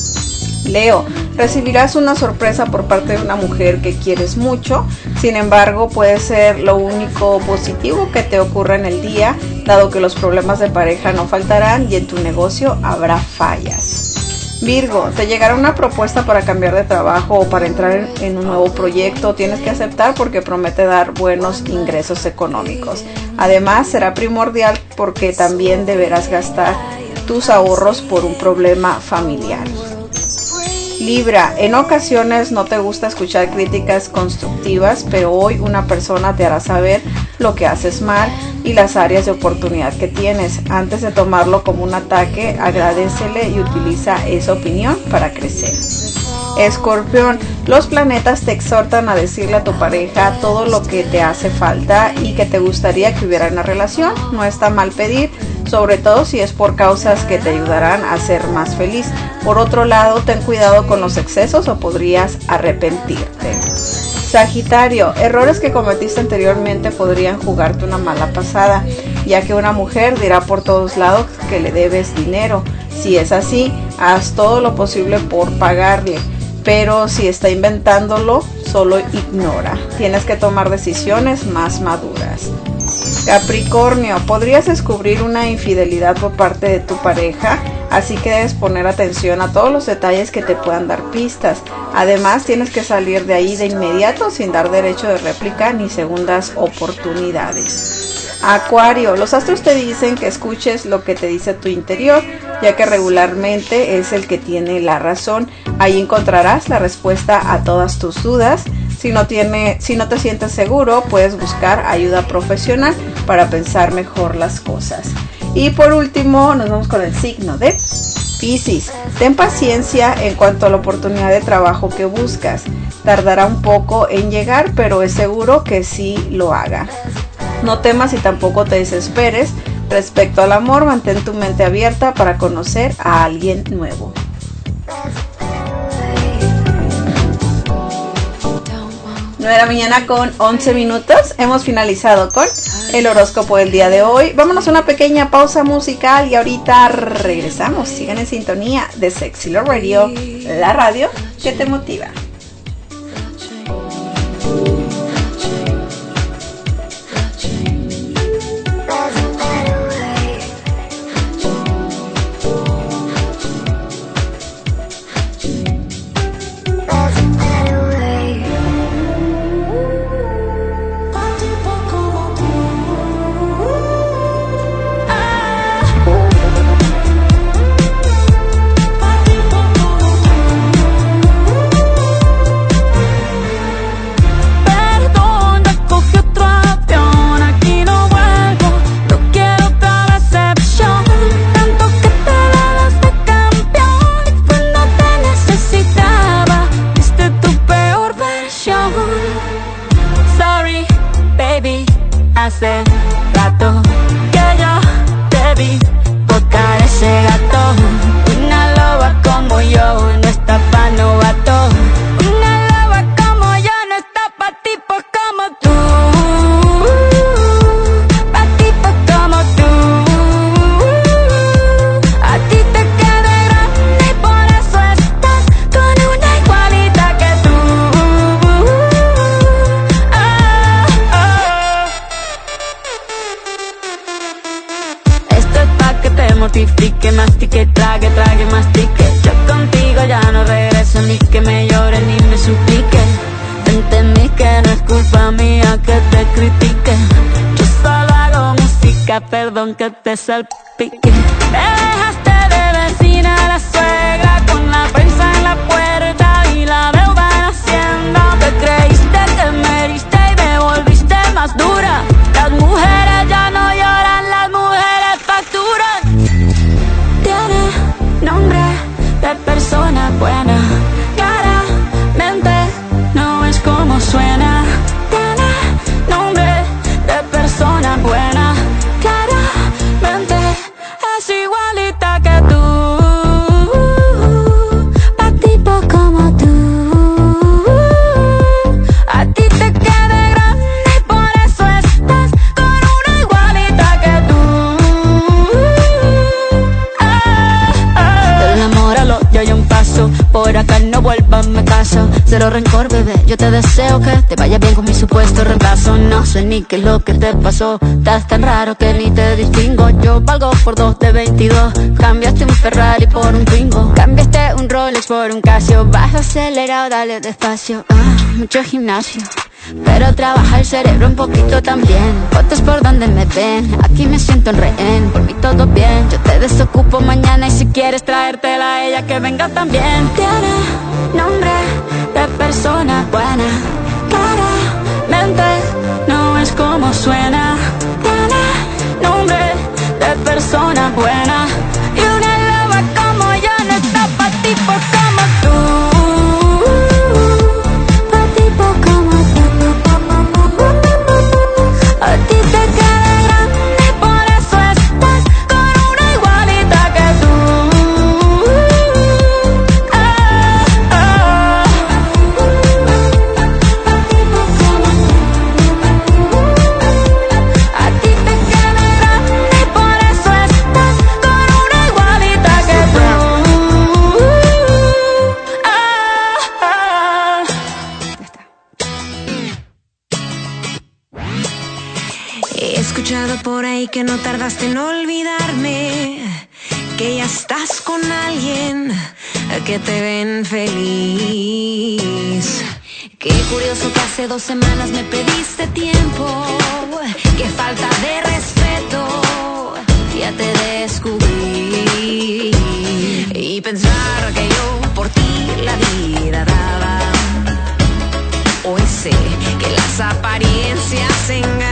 Leo, recibirás una sorpresa por parte de una mujer que quieres mucho. Sin embargo, puede ser lo único positivo que te ocurra en el día, dado que los problemas de pareja no faltarán y en tu negocio habrá fallas. Virgo, te llegará una propuesta para cambiar de trabajo o para entrar en un nuevo proyecto. Tienes que aceptar porque promete dar buenos ingresos económicos. Además, será primordial porque también deberás gastar tus ahorros por un problema familiar. Libra, en ocasiones no te gusta escuchar críticas constructivas, pero hoy una persona te hará saber lo que haces mal y las áreas de oportunidad que tienes. Antes de tomarlo como un ataque, agradécele y utiliza esa opinión para crecer. Escorpión, los planetas te exhortan a decirle a tu pareja todo lo que te hace falta y que te gustaría que hubiera en la relación. No está mal pedir, sobre todo si es por causas que te ayudarán a ser más feliz. Por otro lado, ten cuidado con los excesos o podrías arrepentirte. Sagitario, errores que cometiste anteriormente podrían jugarte una mala pasada, ya que una mujer dirá por todos lados que le debes dinero. Si es así, haz todo lo posible por pagarle, pero si está inventándolo, solo ignora. Tienes que tomar decisiones más maduras. Capricornio, podrías descubrir una infidelidad por parte de tu pareja, así que debes poner atención a todos los detalles que te puedan dar pistas. Además, tienes que salir de ahí de inmediato sin dar derecho de réplica ni segundas oportunidades. Acuario, los astros te dicen que escuches lo que te dice tu interior, ya que regularmente es el que tiene la razón. Ahí encontrarás la respuesta a todas tus dudas. Si no te sientes seguro, puedes buscar ayuda profesional para pensar mejor las cosas. Y por último, nos vamos con el signo de Piscis. Ten paciencia en cuanto a la oportunidad de trabajo que buscas. Tardará un poco en llegar, pero es seguro que sí lo haga. No temas y tampoco te desesperes. Respecto al amor, mantén tu mente abierta para conocer a alguien nuevo. 9 de la mañana con 11 minutos. Hemos finalizado con el horóscopo del día de hoy. Vámonos a una pequeña pausa musical y ahorita regresamos. Sigan en sintonía de Sexy Love Radio, la radio que te motiva. Hace rato que yo te vi tocar ese gato. Una loba como yo no está pa' novato. Una loba como yo no está pa' tipos como tú. Pa' tipos como tú. A ti te queda grande y por eso estás con una igualita que tú. Mortifique, mastique, trague, mastique. Yo contigo ya no regreso, ni que me llore ni me suplique. Entendí que no es culpa mía que te critique. Yo solo hago música, perdón que te salpique. Me dejaste de vecina a la suegra, con la prensa en la puerta y la deuda en Hacienda. Te creíste que me heriste y me volviste más dura. Las mujeres ya no lloran, las mujeres facturan. Nombre de persona buena, claramente no es como suena. Tiene nombre de persona buena, claramente es igualita que tú. Pa' tipo como tú. A ti te queda grande y por eso estás con una igualita que tú. Yo hay un paso, por acá no vuelvas, me caso. Cero rencor, bebé, yo te deseo que te vaya bien con mi supuesto reemplazo. No sé ni qué es lo que te pasó, estás tan raro que ni te distingo. Yo valgo por 2 de 22, cambiaste un Ferrari por un Twingo. Cambiaste un Rolex por un Casio, vas acelerado, dale despacio. Mucho gimnasio, pero trabaja el cerebro un poquito también. Fotos por donde me ven, aquí me siento en rehén. Por mí todo bien, yo te desocupo mañana. Y si quieres traértela a ella, que venga también. Tiene nombre de persona buena, claramente no es como suena. Tiene nombre de persona buena. Y una loba como yo no está pa' tipos como tú. A ti te queda grande y por eso estás con una igualita que tú. escuchado por ahí que no tardaste en olvidarme, que ya estás con alguien que te ven feliz. Qué curioso que hace 2 semanas me pediste tiempo, qué falta de respeto, ya te descubrí. Y pensar que yo por ti la vida daba, hoy sé que las apariencias engañan.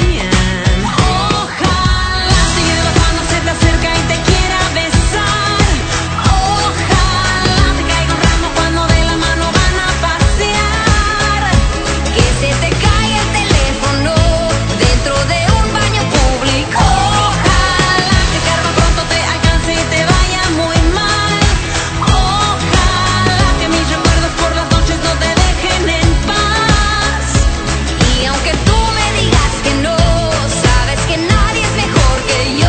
Ojalá te llueva cuando se te acerca y te quiera besar. Ojalá te caiga un ramo cuando de la mano van a pasear. Que se te caiga el teléfono dentro de un baño público. Ojalá que karma pronto te alcance y te vaya muy mal. Ojalá que mis recuerdos por las noches no te dejen en paz. Y aunque tú me digas que no, sabes que nadie es mejor que yo.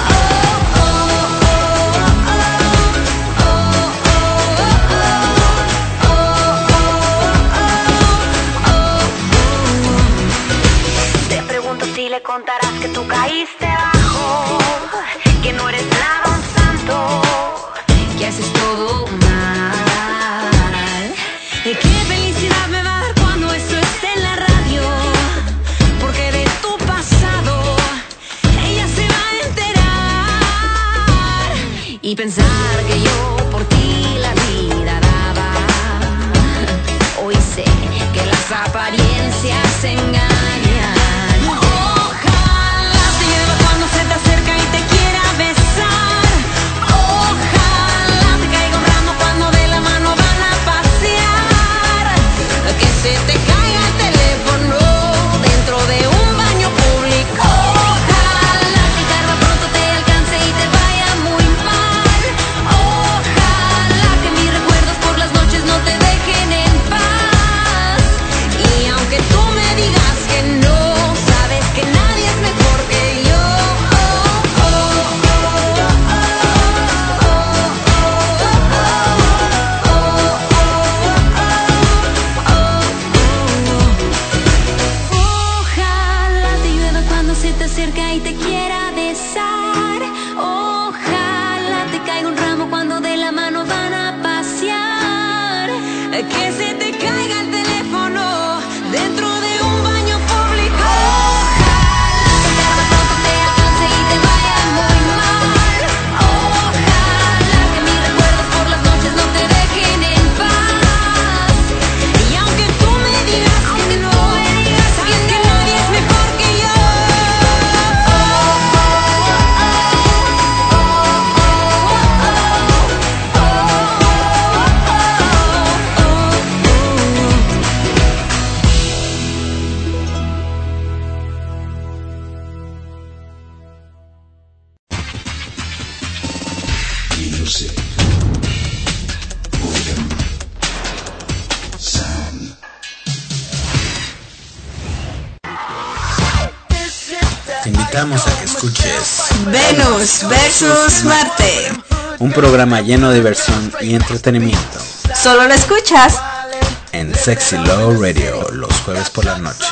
Te pregunto si le contarás que tú caíste bajo, que no eres nada un santo, que haces todo mal. Y qué felicidad me va a dar cuando esto esté en la radio, porque de tu pasado ella se va a enterar. Y pensar que yo por ti la vida daba, hoy sé que las apariencias engañan. Ojalá te llueva cuando se te acerca y te quiera besar. Ojalá te caiga un ramo cuando de la mano van a pasear. Que se te caiga el teléfono dentro de un baño público. Ojalá que karma pronto te alcance y te vaya muy mal. Ojalá que mis recuerdos por las noches no te dejen en paz. Y aunque tú me digas que no, sabes que nadie es mejor que yo. Ojalá te llueva cuando se te acerca y te quiera besar. Ojalá te caiga un ramo cuando de la mano van a pasear. Que se te caiga el teléfono dentro de un baño público. Ojalá que karma pronto te alcance y te vaya muy mal. Ojalá que mis recuerdos por las noches no te dejen en paz. Y aunque tú me digas que no, sabes que nadie es mejor que yo. Music. Rhythm. Sound. Te invitamos a que escuches Venus versus Marte. un programa lleno de diversión y entretenimiento Solo lo escuchas en Sexy Love Radio los jueves por la noche.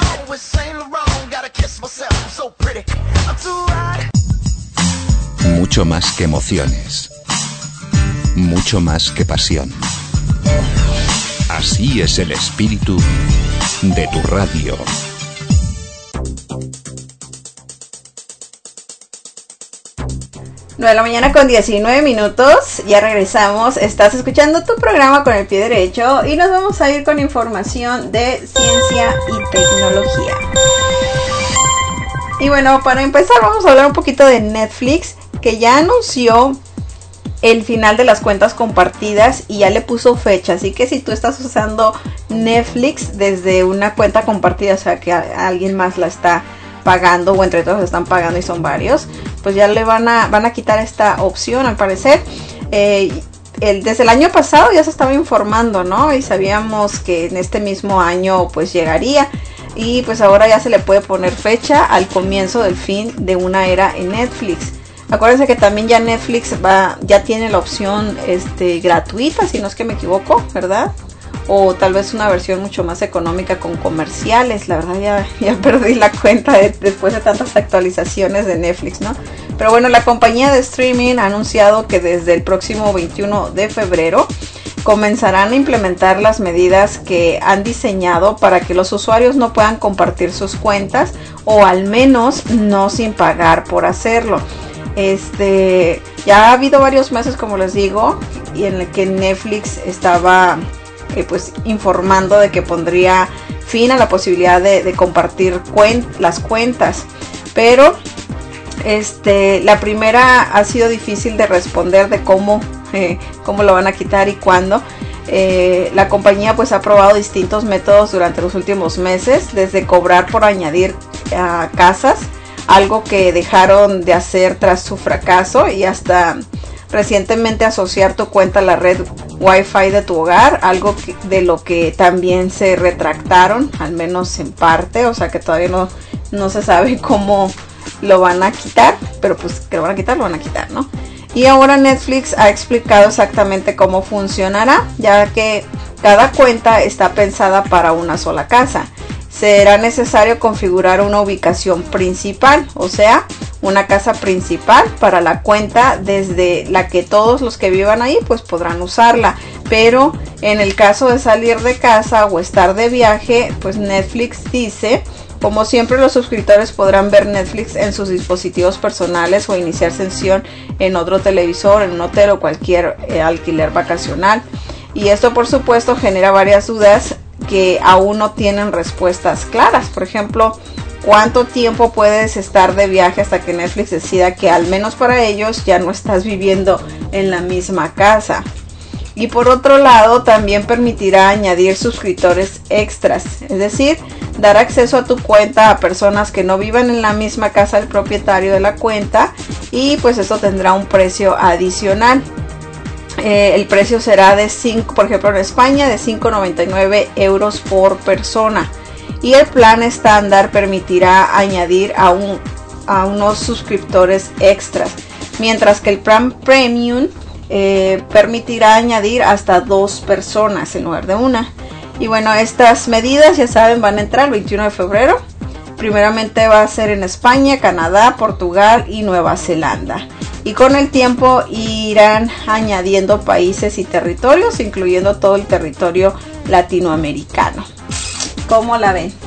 Mucho más que emociones. Mucho más que pasión. Así es el espíritu de tu radio. de la mañana con 19 minutos. Ya regresamos. Estás escuchando tu programa Con el Pie Derecho y nos vamos a ir con información de ciencia y tecnología. Y bueno, para empezar vamos a hablar un poquito de Netflix, que ya anunció el final de las cuentas compartidas y ya le puso fecha. Así que si tú estás usando Netflix desde una cuenta compartida, o sea que alguien más la está pagando o entre todos están pagando y son varios, pues ya le van a quitar esta opción al parecer. Desde el año pasado ya se estaba informando, ¿no? Y sabíamos que en este mismo año pues llegaría. Y pues ahora ya se le puede poner fecha al comienzo del fin de una era en Netflix. Acuérdense que también ya Netflix ya tiene la opción gratuita, si no es que me equivoco, ¿verdad? o tal vez una versión mucho más económica con comerciales. La verdad ya perdí la cuenta después de tantas actualizaciones de Netflix, ¿no? Pero bueno, la compañía de streaming ha anunciado que desde el próximo 21 de febrero comenzarán a implementar las medidas que han diseñado para que los usuarios no puedan compartir sus cuentas, o al menos no sin pagar por hacerlo. Ya ha habido varios meses, como les digo, y en el que Netflix estaba pues informando de que pondría fin a la posibilidad de compartir las cuentas, pero la primera ha sido difícil de responder de cómo lo van a quitar y cuándo. La compañía pues ha probado distintos métodos durante los últimos meses, desde cobrar por añadir casas, algo que dejaron de hacer tras su fracaso, y hasta recientemente asociar tu cuenta a la red Wi-Fi de tu hogar, algo de lo que también se retractaron, al menos en parte, o sea que todavía no se sabe cómo lo van a quitar, pero pues que lo van a quitar, ¿no? Y ahora Netflix ha explicado exactamente cómo funcionará, ya que cada cuenta está pensada para una sola casa. Será necesario configurar una ubicación principal, o sea, una casa principal para la cuenta desde la que todos los que vivan ahí pues podrán usarla. Pero en el caso de salir de casa o estar de viaje, pues Netflix dice: como siempre, los suscriptores podrán ver Netflix en sus dispositivos personales o iniciar sesión en otro televisor, en un hotel o cualquier alquiler vacacional. Y esto, por supuesto, genera varias dudas que aún no tienen respuestas claras. Por ejemplo, ¿cuánto tiempo puedes estar de viaje hasta que Netflix decida que, al menos para ellos, ya no estás viviendo en la misma casa? Y por otro lado, también permitirá añadir suscriptores extras, es decir, dar acceso a tu cuenta a personas que no vivan en la misma casa del propietario de la cuenta, y pues esto tendrá un precio adicional. El precio será de 5, por ejemplo en España, de 5,99 euros por persona. Y el plan estándar permitirá añadir a unos suscriptores extras, mientras que el plan premium permitirá añadir hasta 2 personas en lugar de una. Y bueno, estas medidas, ya saben, van a entrar el 21 de febrero. Primeramente va a ser en España, Canadá, Portugal y Nueva Zelanda. Y con el tiempo irán añadiendo países y territorios, incluyendo todo el territorio latinoamericano. ¿Cómo la ven?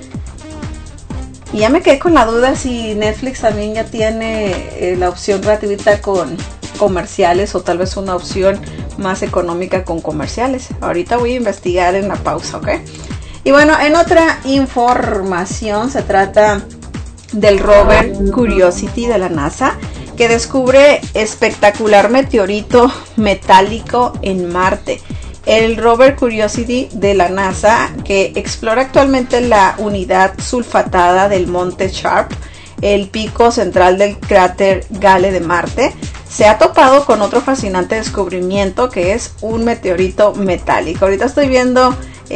Y ya me quedé con la duda si Netflix también ya tiene la opción gratuita con comerciales, o tal vez una opción más económica con comerciales. Ahorita voy a investigar en la pausa, ¿ok? Y bueno, en otra información se trata del rover Curiosity de la NASA, que descubre espectacular meteorito metálico en Marte. El rover Curiosity de la NASA, que explora actualmente la unidad sulfatada del monte Sharp, el pico central del cráter Gale de Marte, se ha topado con otro fascinante descubrimiento, que es un meteorito metálico. Ahorita estoy viendo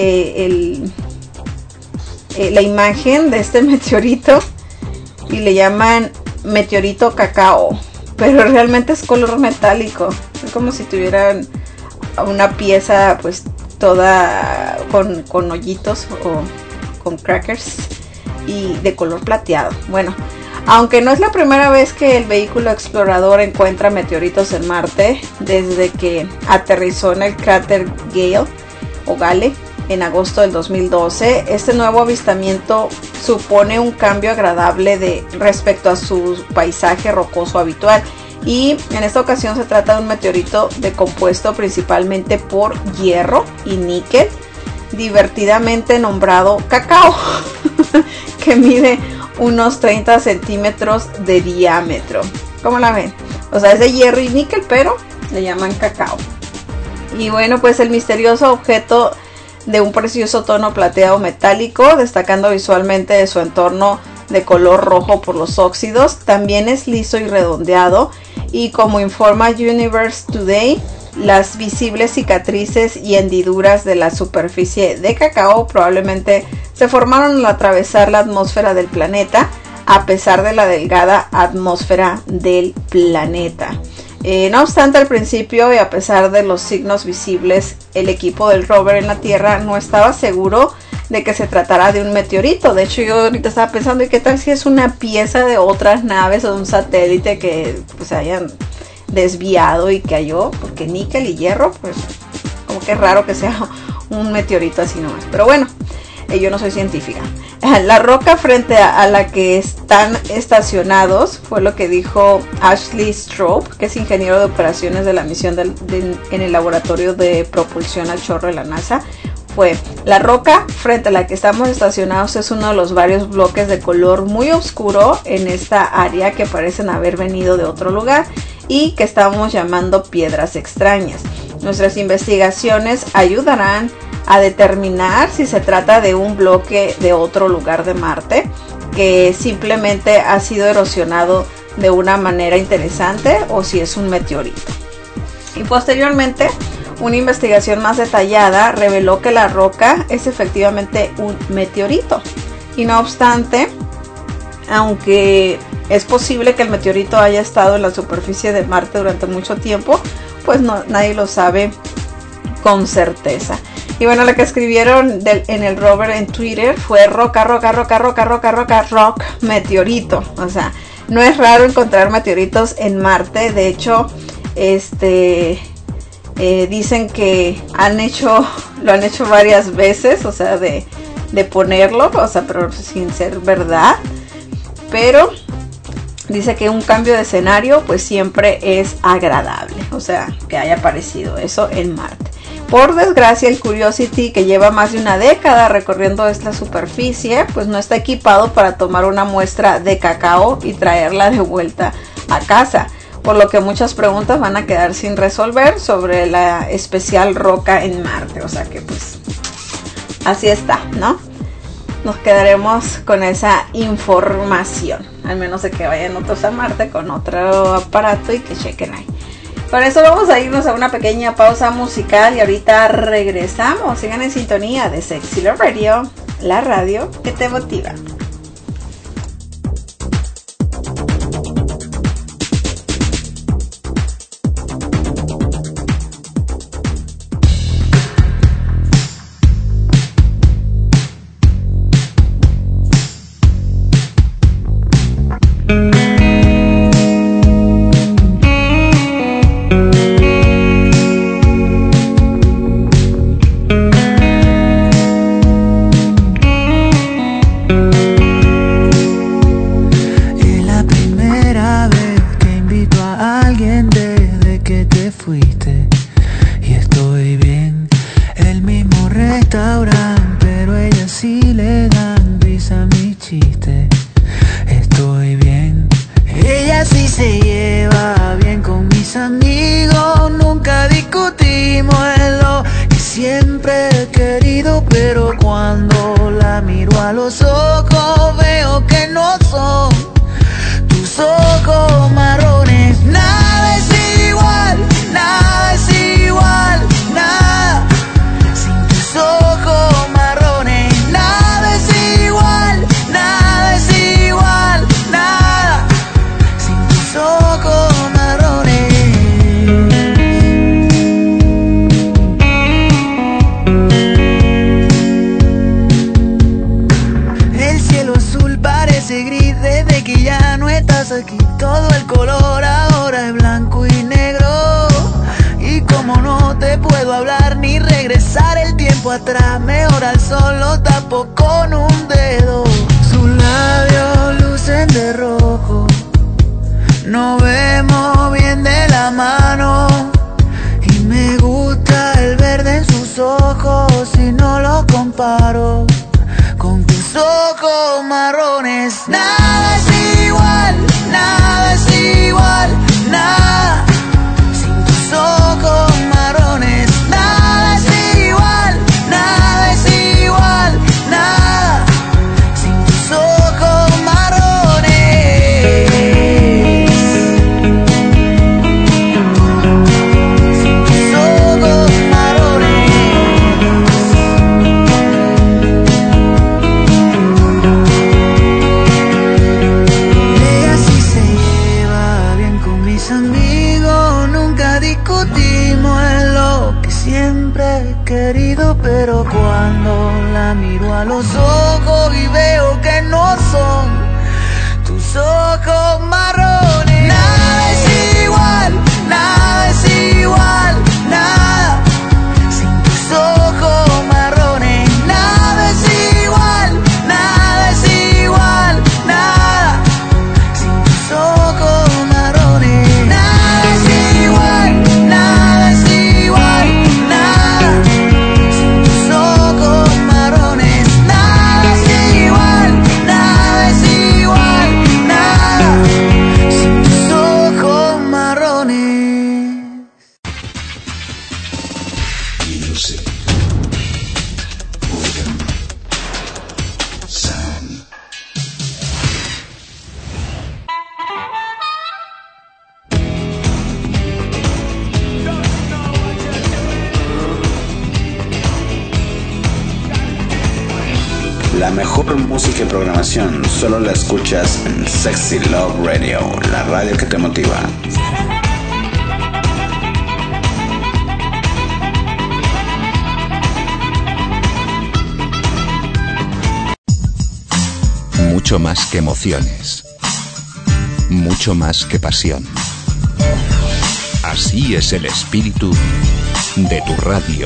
la imagen de este meteorito y le llaman meteorito cacao, pero realmente es color metálico. Es como si tuvieran una pieza pues toda con hoyitos o con crackers y de color plateado. Bueno, aunque no es la primera vez que el vehículo explorador encuentra meteoritos en Marte, desde que aterrizó en el cráter Gale en agosto del 2012, este nuevo avistamiento supone un cambio agradable respecto a su paisaje rocoso habitual. Y en esta ocasión se trata de un meteorito compuesto principalmente por hierro y níquel, divertidamente nombrado cacao, que mide unos 30 centímetros de diámetro. ¿Cómo la ven? O sea, es de hierro y níquel, pero le llaman cacao. Y bueno, pues el misterioso objeto de un precioso tono plateado metálico, destacando visualmente de su entorno de color rojo por los óxidos, también es liso y redondeado, y como informa Universe Today, las visibles cicatrices y hendiduras de la superficie de cacao probablemente se formaron al atravesar la atmósfera del planeta, a pesar de la delgada atmósfera del planeta. No obstante, al principio y a pesar de los signos visibles, el equipo del rover en la Tierra no estaba seguro de que se tratara de un meteorito. De hecho, yo ahorita estaba pensando, ¿y qué tal si es una pieza de otras naves o de un satélite que pues se hayan desviado y cayó? Porque níquel y hierro, pues como que es raro que sea un meteorito así nomás. Pero bueno, yo no soy científica. La roca frente a la que están estacionados fue lo que dijo Ashley Strope, que es ingeniero de operaciones de la misión en el laboratorio de propulsión al chorro de la NASA. La roca frente a la que estamos estacionados es uno de los varios bloques de color muy oscuro en esta área que parecen haber venido de otro lugar y que estamos llamando piedras extrañas. Nuestras investigaciones ayudarán a determinar si se trata de un bloque de otro lugar de Marte que simplemente ha sido erosionado de una manera interesante o si es un meteorito. Y posteriormente, una investigación más detallada reveló que la roca es efectivamente un meteorito. Y no obstante, aunque es posible que el meteorito haya estado en la superficie de Marte durante mucho tiempo, pues nadie lo sabe con certeza. Y bueno, lo que escribieron en el rover en Twitter fue rock, meteorito. O sea, no es raro encontrar meteoritos en Marte. De hecho, dicen que lo han hecho varias veces, o sea, de ponerlo, o sea, pero sin ser verdad. Pero dice que un cambio de escenario pues siempre es agradable, o sea, que haya aparecido eso en Marte. Por desgracia, el Curiosity, que lleva más de una década recorriendo esta superficie, pues no está equipado para tomar una muestra de cacao y traerla de vuelta a casa, por lo que muchas preguntas van a quedar sin resolver sobre la especial roca en Marte. O sea que pues así está, ¿no? Nos quedaremos con esa información, al menos de que vayan otros a Marte con otro aparato y que chequen ahí. Con eso vamos a irnos a una pequeña pausa musical y ahorita regresamos. Sigan en sintonía de Sexy Love Radio, la radio que te motiva. Atrás, mejor al sol lo tapo con un dedo. Sus labios lucen de rojo, nos vemos bien de la mano. Y me gusta el verde en sus ojos, si no lo comparo con tus ojos marrones. Nada es igual, nada es igual, nada. Sin tus ojos marrones, nada es igual. Nada es igual, nada, sin tus ojos marrones. Sin tus ojos marrones. son tus ojos marrones. Nada es igual, nada es igual, nada sin tus ojos marrones. Nada es igual, nada es igual, nada sin tus ojos marrones. Nada es igual, nada es igual, nada sin tus ojos marrones. Nada es igual, nada es igual, nada sin tus ojos marrones. Music. Organ. Sound. La mejor música y programación solo la escuchas en Sexy Love Radio, la radio que te motiva. Mucho más que emociones. Mucho más que pasión. Así es el espíritu de tu radio.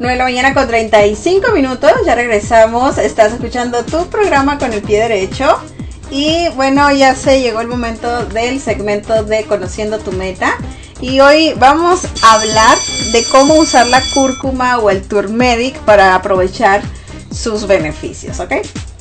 9 de la mañana con 35 minutos, ya regresamos, estás escuchando tu programa Con el Pie Derecho. Y bueno, ya se llegó el momento del segmento de Conociendo tu Meta. Y hoy vamos a hablar de cómo usar la cúrcuma o el turmeric para aprovechar sus beneficios, ¿ok?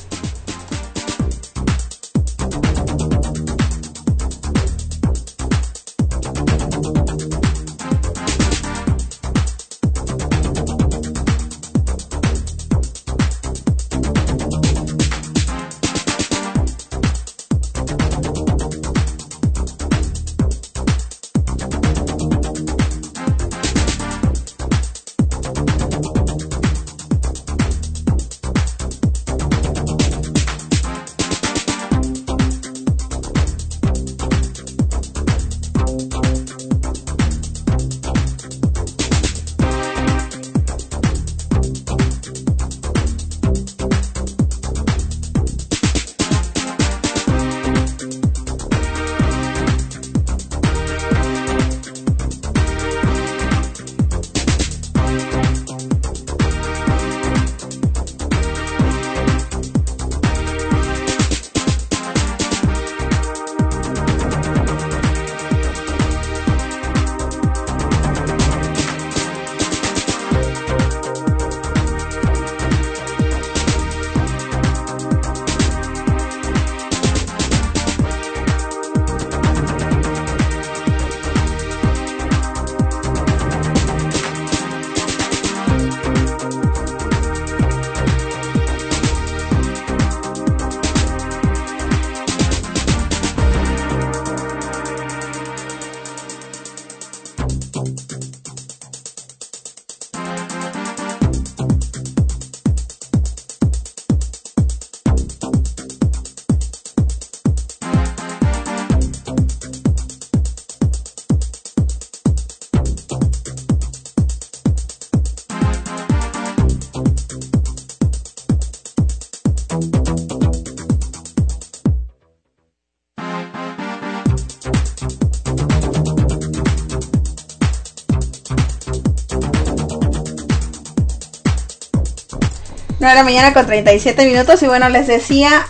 De la mañana con 37 minutos. Y bueno, les decía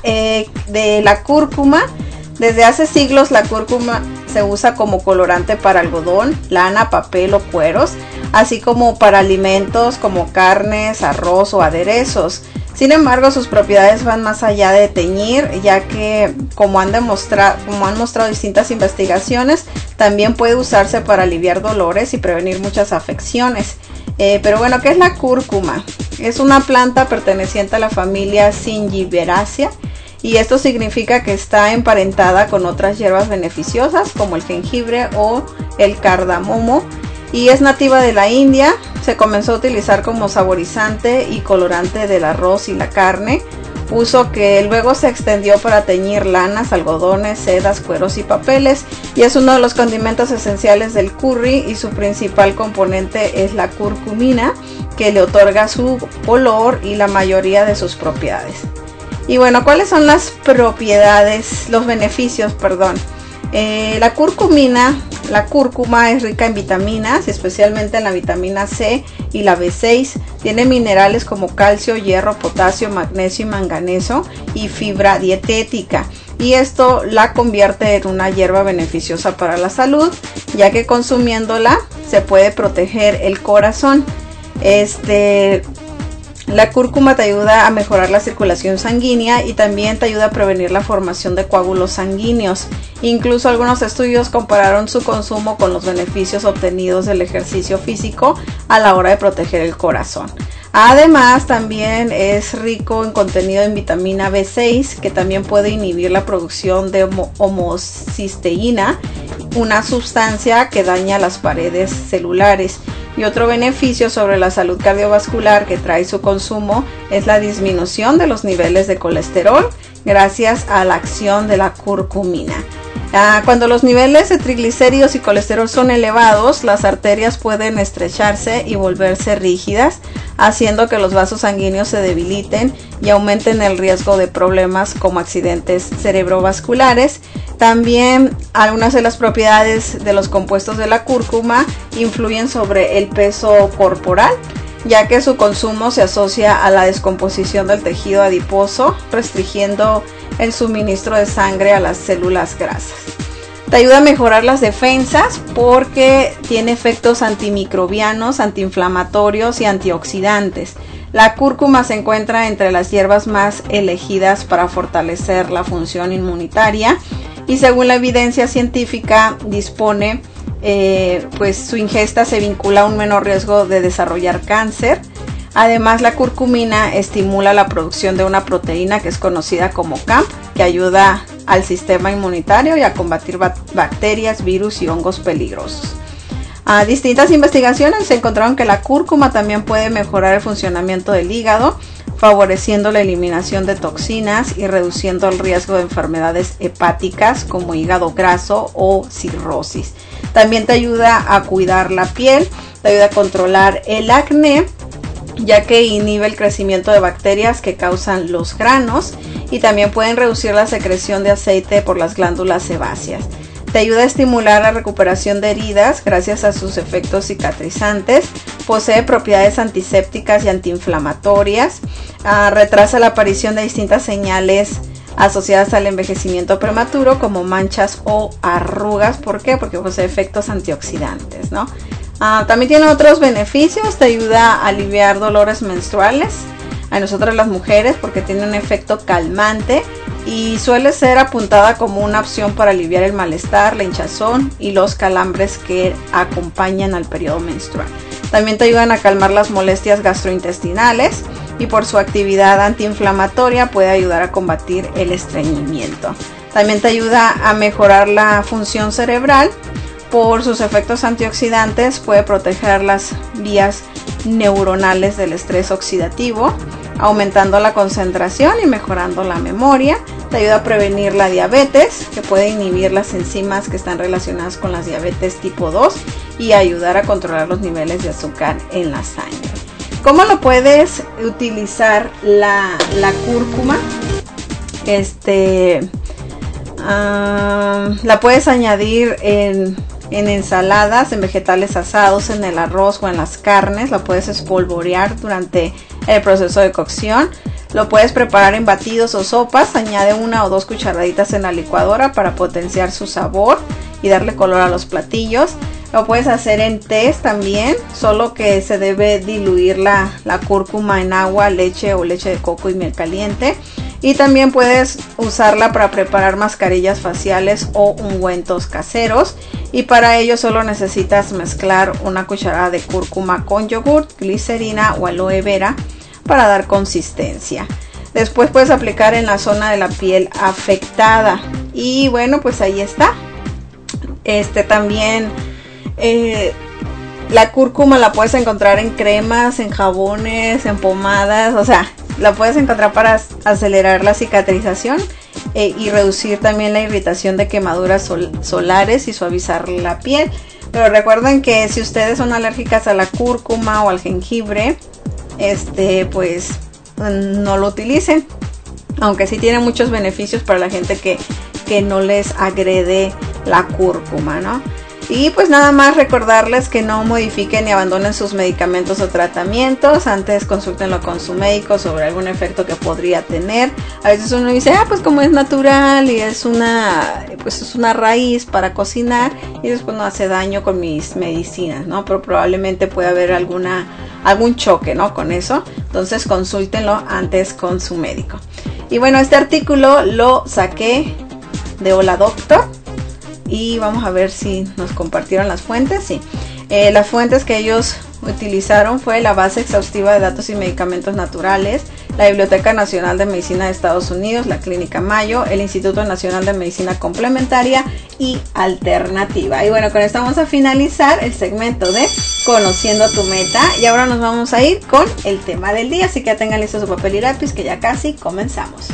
de la cúrcuma. Desde hace siglos la cúrcuma se usa como colorante para algodón, lana, papel o cueros, así como para alimentos como carnes, arroz o aderezos. Sin embargo, sus propiedades van más allá de teñir, ya que como han mostrado distintas investigaciones, también puede usarse para aliviar dolores y prevenir muchas afecciones. Pero bueno, ¿qué es la cúrcuma? Es una planta perteneciente a la familia Zingiberaceae y esto significa que está emparentada con otras hierbas beneficiosas como el jengibre o el cardamomo y es nativa de la India. Se comenzó a utilizar como saborizante y colorante del arroz y la carne, uso que luego se extendió para teñir lanas, algodones, sedas, cueros y papeles, y es uno de los condimentos esenciales del curry y su principal componente es la curcumina, que le otorga su color y la mayoría de sus propiedades. Y bueno, ¿cuáles son las propiedades, los beneficios, perdón? La cúrcuma es rica en vitaminas, especialmente en la vitamina C y la B6. Tiene minerales como calcio, hierro, potasio, magnesio y manganeso y fibra dietética. Y esto la convierte en una hierba beneficiosa para la salud, ya que consumiéndola se puede proteger el corazón. La cúrcuma te ayuda a mejorar la circulación sanguínea y también te ayuda a prevenir la formación de coágulos sanguíneos. Incluso algunos estudios compararon su consumo con los beneficios obtenidos del ejercicio físico a la hora de proteger el corazón. Además, también es rico en contenido en vitamina B6, que también puede inhibir la producción de homocisteína, una sustancia que daña las paredes celulares. Y otro beneficio sobre la salud cardiovascular que trae su consumo es la disminución de los niveles de colesterol gracias a la acción de la curcumina. Cuando los niveles de triglicéridos y colesterol son elevados, las arterias pueden estrecharse y volverse rígidas, haciendo que los vasos sanguíneos se debiliten y aumenten el riesgo de problemas como accidentes cerebrovasculares. También algunas de las propiedades de los compuestos de la cúrcuma influyen sobre el peso corporal. ya que su consumo se asocia a la descomposición del tejido adiposo, restringiendo el suministro de sangre a las células grasas. Te ayuda a mejorar las defensas porque tiene efectos antimicrobianos, antiinflamatorios y antioxidantes. La cúrcuma se encuentra entre las hierbas más elegidas para fortalecer la función inmunitaria y según la evidencia científica dispone, pues su ingesta se vincula a un menor riesgo de desarrollar cáncer. Además, la curcumina estimula la producción de una proteína que es conocida como CAMP, que ayuda al sistema inmunitario y a combatir bacterias, virus y hongos peligrosos. Distintas investigaciones encontraron que la cúrcuma también puede mejorar el funcionamiento del hígado, favoreciendo la eliminación de toxinas y reduciendo el riesgo de enfermedades hepáticas como hígado graso o cirrosis. También te ayuda a cuidar la piel, te ayuda a controlar el acné, ya que inhibe el crecimiento de bacterias que causan los granos y también pueden reducir la secreción de aceite por las glándulas sebáceas. Te ayuda a estimular la recuperación de heridas gracias a sus efectos cicatrizantes, posee propiedades antisépticas y antiinflamatorias, retrasa la aparición de distintas señales asociadas al envejecimiento prematuro como manchas o arrugas. ¿Por qué? Porque posee efectos antioxidantes, ¿no? También tiene otros beneficios, te ayuda a aliviar dolores menstruales a nosotras las mujeres porque tiene un efecto calmante y suele ser apuntada como una opción para aliviar el malestar, la hinchazón y los calambres que acompañan al periodo menstrual. También te ayudan a calmar las molestias gastrointestinales y por su actividad antiinflamatoria puede ayudar a combatir el estreñimiento. También te ayuda a mejorar la función cerebral. Por sus efectos antioxidantes puede proteger las vías neuronales del estrés oxidativo, aumentando la concentración y mejorando la memoria. Te ayuda a prevenir la diabetes, que puede inhibir las enzimas que están relacionadas con las diabetes tipo 2 y ayudar a controlar los niveles de azúcar en la sangre. ¿Cómo lo puedes utilizar la cúrcuma? La puedes añadir en ensaladas, en vegetales asados, en el arroz o en las carnes. La puedes espolvorear durante el proceso de cocción. Lo puedes preparar en batidos o sopas. Añade 1 o 2 cucharaditas en la licuadora para potenciar su sabor y darle color a los platillos. Lo puedes hacer en tés también, solo que se debe diluir la cúrcuma en agua, leche o leche de coco y miel caliente. Y también puedes usarla para preparar mascarillas faciales o ungüentos caseros. Y para ello solo necesitas mezclar una cucharada de cúrcuma con yogurt, glicerina o aloe vera para dar consistencia. Después puedes aplicar en la zona de la piel afectada. Y bueno, pues ahí está. También la cúrcuma la puedes encontrar en cremas, en jabones, en pomadas, o sea, la puedes encontrar para acelerar la cicatrización y reducir también la irritación de quemaduras solares y suavizar la piel. Pero recuerden que si ustedes son alérgicas a la cúrcuma o al jengibre, pues no lo utilicen, aunque sí tiene muchos beneficios para la gente que no les agrede la cúrcuma, ¿no? Y pues nada más recordarles que no modifiquen ni abandonen sus medicamentos o tratamientos. Antes consúltenlo con su médico sobre algún efecto que podría tener. A veces uno dice, pues como es natural y es una raíz para cocinar y después no hace daño con mis medicinas, ¿no? Pero probablemente puede haber algún choque, ¿no? Con eso. Entonces consúltenlo antes con su médico. Y bueno, este artículo lo saqué de Hola Doctor. Y vamos a ver si nos compartieron las fuentes. Sí, las fuentes que ellos utilizaron fue la base exhaustiva de datos y medicamentos naturales, la Biblioteca Nacional de Medicina de Estados Unidos, la Clínica Mayo, el Instituto Nacional de Medicina Complementaria y Alternativa. Y bueno, con esto vamos a finalizar el segmento de Conociendo tu Meta. Y ahora nos vamos a ir con el tema del día. Así que ya tengan listo su papel y lápiz, que ya casi comenzamos.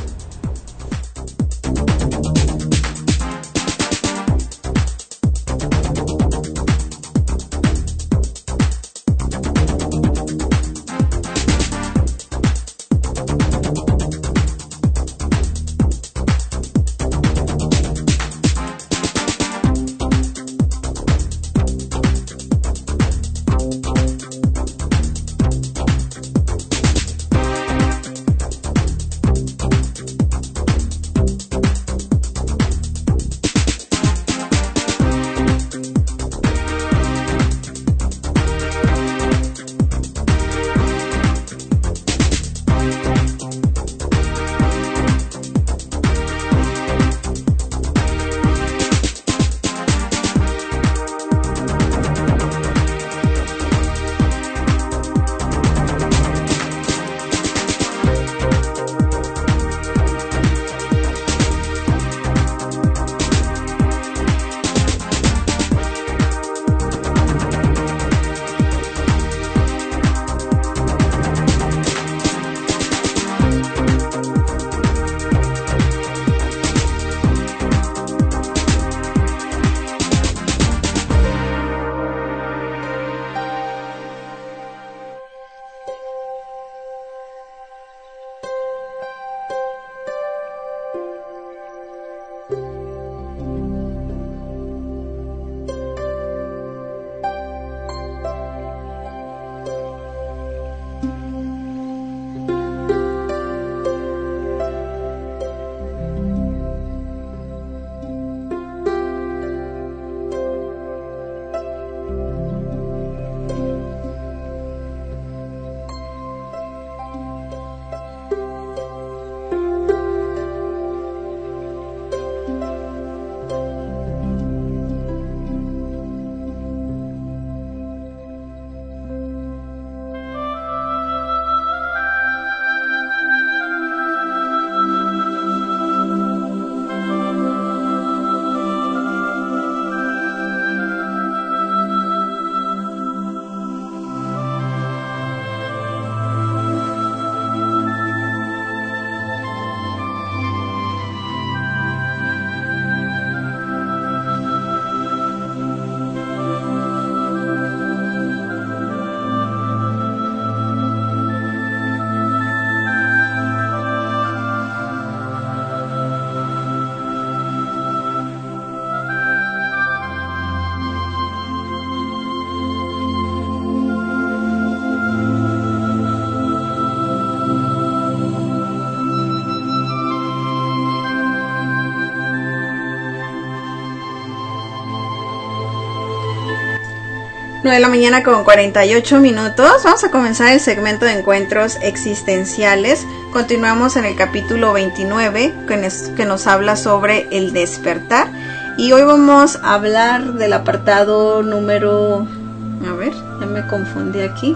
9 de la mañana con 48 minutos. Vamos a comenzar el segmento de encuentros existenciales. Continuamos en el capítulo 29 que nos habla sobre el despertar. Y hoy vamos a hablar del apartado número... A ver, ya me confundí aquí.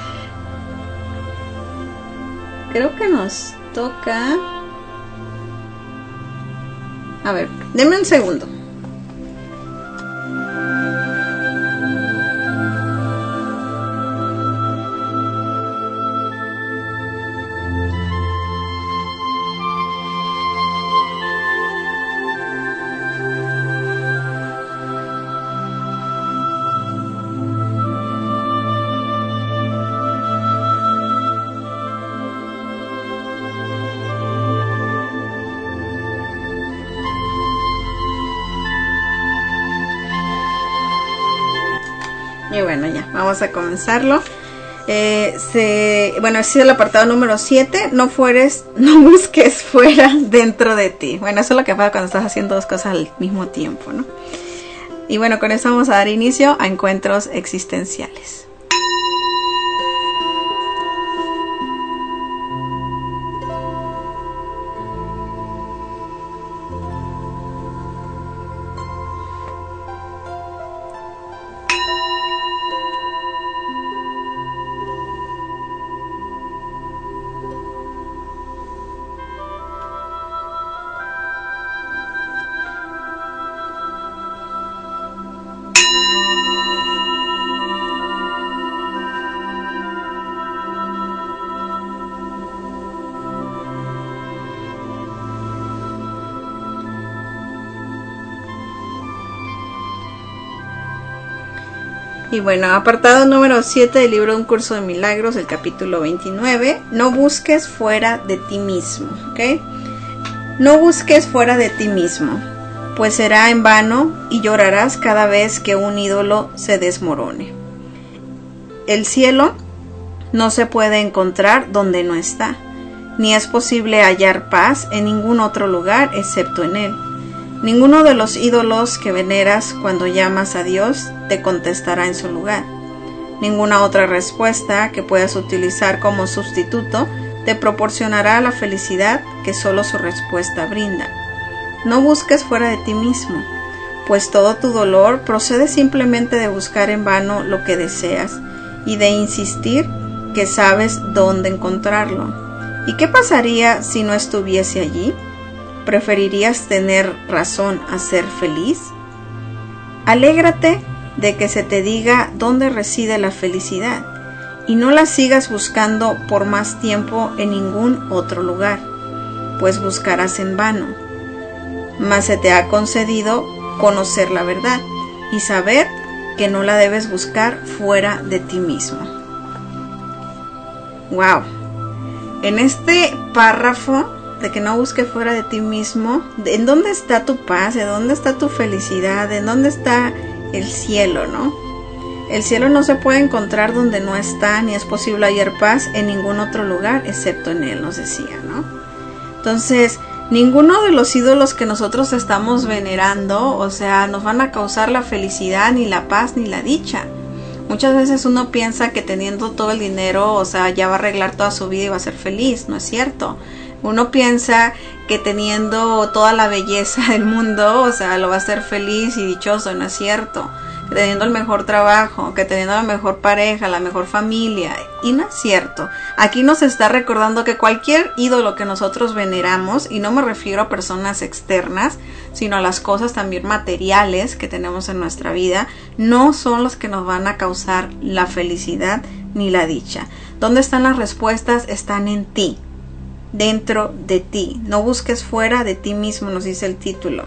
Creo que nos toca... A ver, denme un segundo. Y bueno, ya, vamos a comenzarlo. Bueno, ese es el apartado número 7. No busques fuera, dentro de ti. Bueno, eso es lo que pasa cuando estás haciendo dos cosas al mismo tiempo, ¿no? Y bueno, con eso vamos a dar inicio a encuentros existenciales. Y bueno, apartado número 7 del libro Un Curso de Milagros, el capítulo 29. No busques fuera de ti mismo, ¿ok? No busques fuera de ti mismo, pues será en vano y llorarás cada vez que un ídolo se desmorone. El cielo no se puede encontrar donde no está, ni es posible hallar paz en ningún otro lugar excepto en él. Ninguno de los ídolos que veneras cuando llamas a Dios te contestará en su lugar. Ninguna otra respuesta que puedas utilizar como sustituto te proporcionará la felicidad que solo su respuesta brinda. No busques fuera de ti mismo, pues todo tu dolor procede simplemente de buscar en vano lo que deseas y de insistir que sabes dónde encontrarlo. ¿Y qué pasaría si no estuviese allí? ¿Preferirías tener razón a ser feliz? Alégrate de que se te diga dónde reside la felicidad y no la sigas buscando por más tiempo en ningún otro lugar, pues buscarás en vano. Mas se te ha concedido conocer la verdad y saber que no la debes buscar fuera de ti mismo. Wow. En este párrafo de que no busques fuera de ti mismo, ¿en dónde está tu paz? ¿En dónde está tu felicidad? ¿En dónde está el cielo, no? El cielo no se puede encontrar donde no está, ni es posible hallar paz en ningún otro lugar excepto en él, nos decía, ¿no? Entonces, ninguno de los ídolos que nosotros estamos venerando, o sea, nos van a causar la felicidad, ni la paz, ni la dicha. Muchas veces uno piensa que teniendo todo el dinero, o sea, ya va a arreglar toda su vida y va a ser feliz. No es cierto. Uno piensa que teniendo toda la belleza del mundo, o sea, lo va a hacer feliz y dichoso. No es cierto. Que teniendo el mejor trabajo, que teniendo la mejor pareja, la mejor familia. Y no es cierto. Aquí nos está recordando que cualquier ídolo que nosotros veneramos, y no me refiero a personas externas, sino a las cosas también materiales que tenemos en nuestra vida, no son los que nos van a causar la felicidad ni la dicha. ¿Dónde están las respuestas? Están en ti, dentro de ti. No busques fuera de ti mismo, nos dice el título.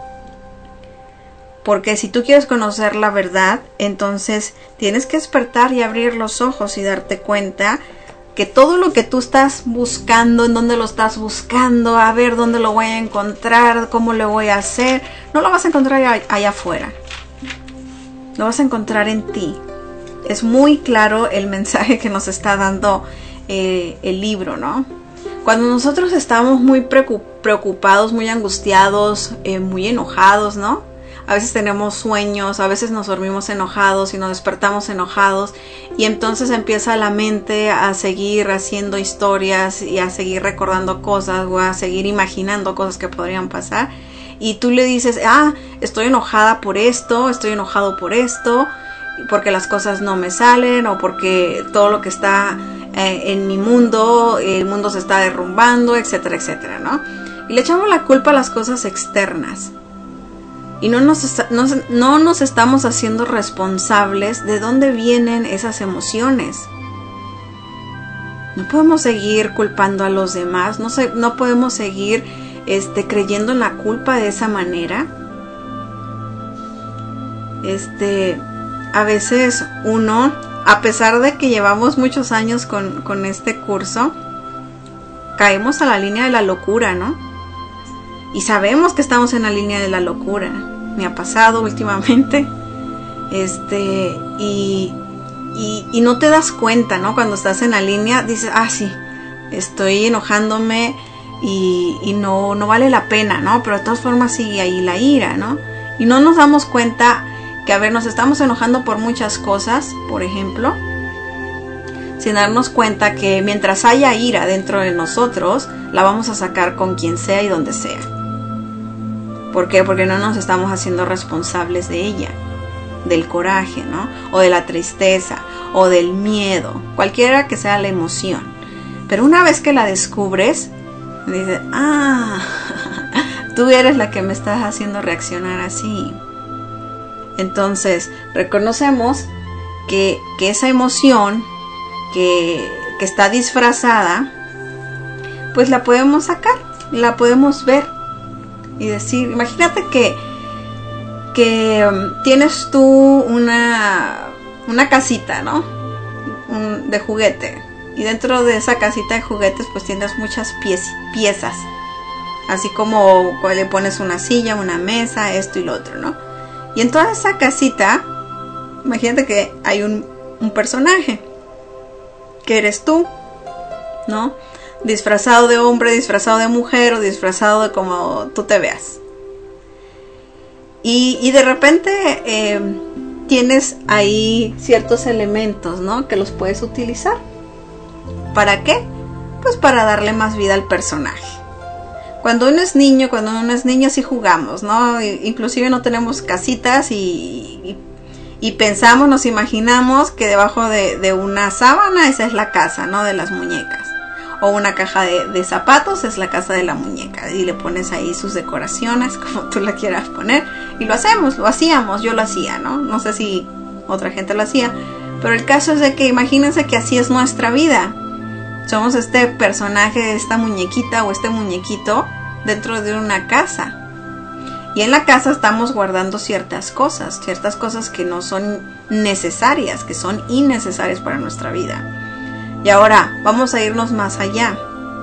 Porque si tú quieres conocer la verdad, entonces tienes que despertar y abrir los ojos y darte cuenta que todo lo que tú estás buscando, en dónde lo estás buscando, a ver dónde lo voy a encontrar, cómo lo voy a hacer, no lo vas a encontrar allá afuera. Lo vas a encontrar en ti. Es muy claro el mensaje que nos está dando el libro, ¿no? Cuando nosotros estamos muy preocupados, muy angustiados, muy enojados, ¿no? A veces tenemos sueños, a veces nos dormimos enojados y nos despertamos enojados, y entonces empieza la mente a seguir haciendo historias y a seguir recordando cosas o a seguir imaginando cosas que podrían pasar, y tú le dices, estoy enojada por esto, estoy enojado por esto, porque las cosas no me salen, o porque todo lo que está en mi mundo, el mundo se está derrumbando, etcétera, etcétera, ¿no? Y le echamos la culpa a las cosas externas. Y no nos estamos haciendo responsables de dónde vienen esas emociones. No podemos seguir culpando a los demás, no podemos seguir creyendo en la culpa de esa manera. A veces uno, a pesar de que llevamos muchos años con este curso, caemos a la línea de la locura, ¿no? Y sabemos que estamos en la línea de la locura. Me ha pasado últimamente. Y no te das cuenta, ¿no? Cuando estás en la línea, dices, sí, estoy enojándome y no vale la pena, ¿no? Pero de todas formas sigue ahí la ira, ¿no? Y no nos damos cuenta que, nos estamos enojando por muchas cosas, por ejemplo, sin darnos cuenta que mientras haya ira dentro de nosotros, la vamos a sacar con quien sea y donde sea. ¿Por qué? Porque no nos estamos haciendo responsables de ella, del coraje, ¿no? O de la tristeza, o del miedo, cualquiera que sea la emoción. Pero una vez que la descubres, dices, tú eres la que me estás haciendo reaccionar así. Entonces, reconocemos que esa emoción que está disfrazada, pues la podemos sacar, la podemos ver y decir, imagínate que tienes tú una casita, ¿no? De juguete, y dentro de esa casita de juguetes pues tienes muchas piezas, así como le pones una silla, una mesa, esto y lo otro, ¿no? Y en toda esa casita, imagínate que hay un personaje, que eres tú, ¿no? Disfrazado de hombre, disfrazado de mujer, o disfrazado de como tú te veas. Y de repente tienes ahí ciertos elementos, ¿no? Que los puedes utilizar. ¿Para qué? Pues para darle más vida al personaje. Cuando uno es niño sí jugamos, ¿no? Inclusive no tenemos casitas y pensamos, nos imaginamos que debajo de una sábana esa es la casa, ¿no? De las muñecas. O una caja de zapatos es la casa de la muñeca. Y le pones ahí sus decoraciones, como tú la quieras poner. Y lo hacíamos, yo lo hacía, ¿no? No sé si otra gente lo hacía. Pero el caso es de que imagínense que así es nuestra vida. Somos este personaje, esta muñequita o este muñequito dentro de una casa. Y en la casa estamos guardando ciertas cosas que no son necesarias, que son innecesarias para nuestra vida. Y ahora vamos a irnos más allá.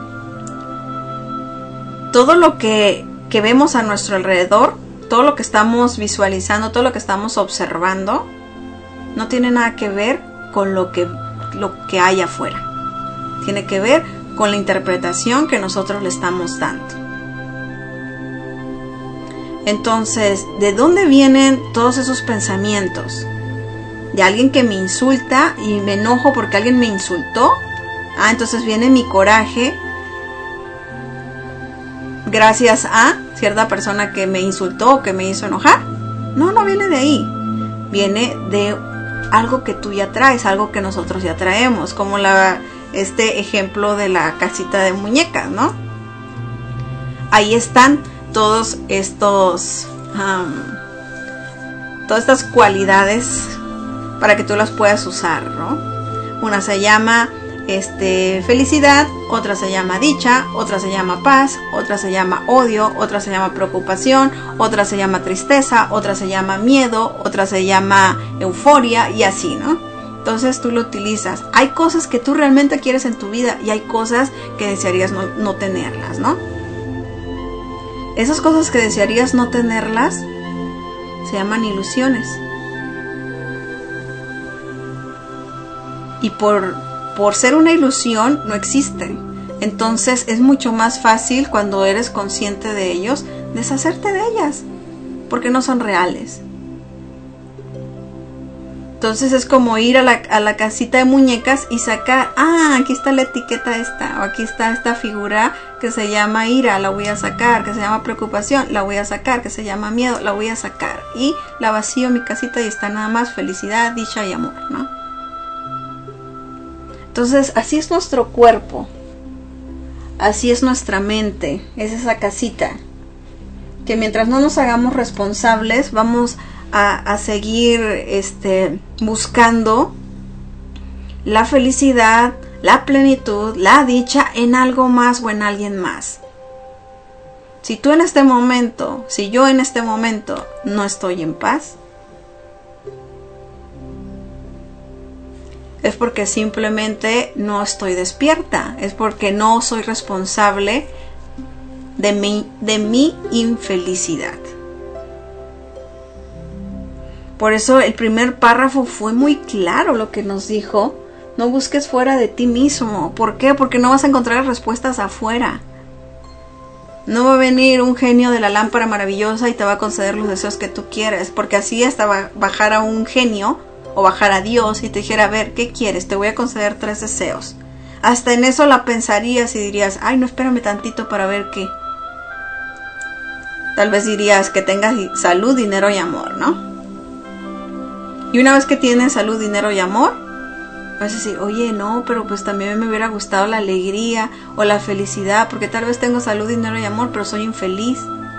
Todo lo que vemos a nuestro alrededor, todo lo que estamos visualizando, todo lo que estamos observando, no tiene nada que ver con lo que hay afuera. Tiene que ver con la interpretación que nosotros le estamos dando. Entonces, ¿de dónde vienen todos esos pensamientos? ¿De alguien que me insulta y me enojo porque alguien me insultó? Entonces viene mi coraje gracias a cierta persona que me insultó o que me hizo enojar. No viene de ahí. Viene de algo que tú ya traes, algo que nosotros ya traemos, como este ejemplo de la casita de muñecas, ¿no? Ahí están todos estos todas estas cualidades para que tú las puedas usar, ¿no? Una se llama felicidad, otra se llama dicha, otra se llama paz, otra se llama odio, otra se llama preocupación, otra se llama tristeza, otra se llama miedo, otra se llama euforia y así, ¿no? Entonces tú lo utilizas. Hay cosas que tú realmente quieres en tu vida y hay cosas que desearías no tenerlas, ¿no? Esas cosas que desearías no tenerlas se llaman ilusiones. Y por ser una ilusión no existen. Entonces es mucho más fácil, cuando eres consciente de ellos, deshacerte de ellas. porque no son reales. Entonces es como ir a la casita de muñecas y sacar, aquí está la etiqueta esta, o aquí está esta figura que se llama ira, la voy a sacar, que se llama preocupación, la voy a sacar, que se llama miedo, la voy a sacar. Y la vacío en mi casita y está nada más felicidad, dicha y amor, ¿no? Entonces así es nuestro cuerpo, así es nuestra mente, es esa casita, que mientras no nos hagamos responsables, vamos a seguir buscando la felicidad, la plenitud, la dicha en algo más o en alguien más. Si tú en este momento, si yo en este momento no estoy en paz, es porque simplemente no estoy despierta, es porque no soy responsable de mi infelicidad. Por eso el primer párrafo fue muy claro lo que nos dijo. No busques fuera de ti mismo. ¿Por qué? Porque no vas a encontrar respuestas afuera. No va a venir un genio de la lámpara maravillosa y te va a conceder los deseos que tú quieres. Porque así hasta bajara un genio o bajara Dios y te dijera, a ver, ¿qué quieres? Te voy a conceder 3 deseos. Hasta en eso la pensarías y dirías, ay, no, espérame tantito para ver qué. Tal vez dirías que tengas salud, dinero y amor, ¿no? Y una vez que tienes salud, dinero y amor, vas a decir, oye, no, pero pues también me hubiera gustado la alegría o la felicidad, porque tal vez tengo salud, dinero y amor, pero soy infeliz.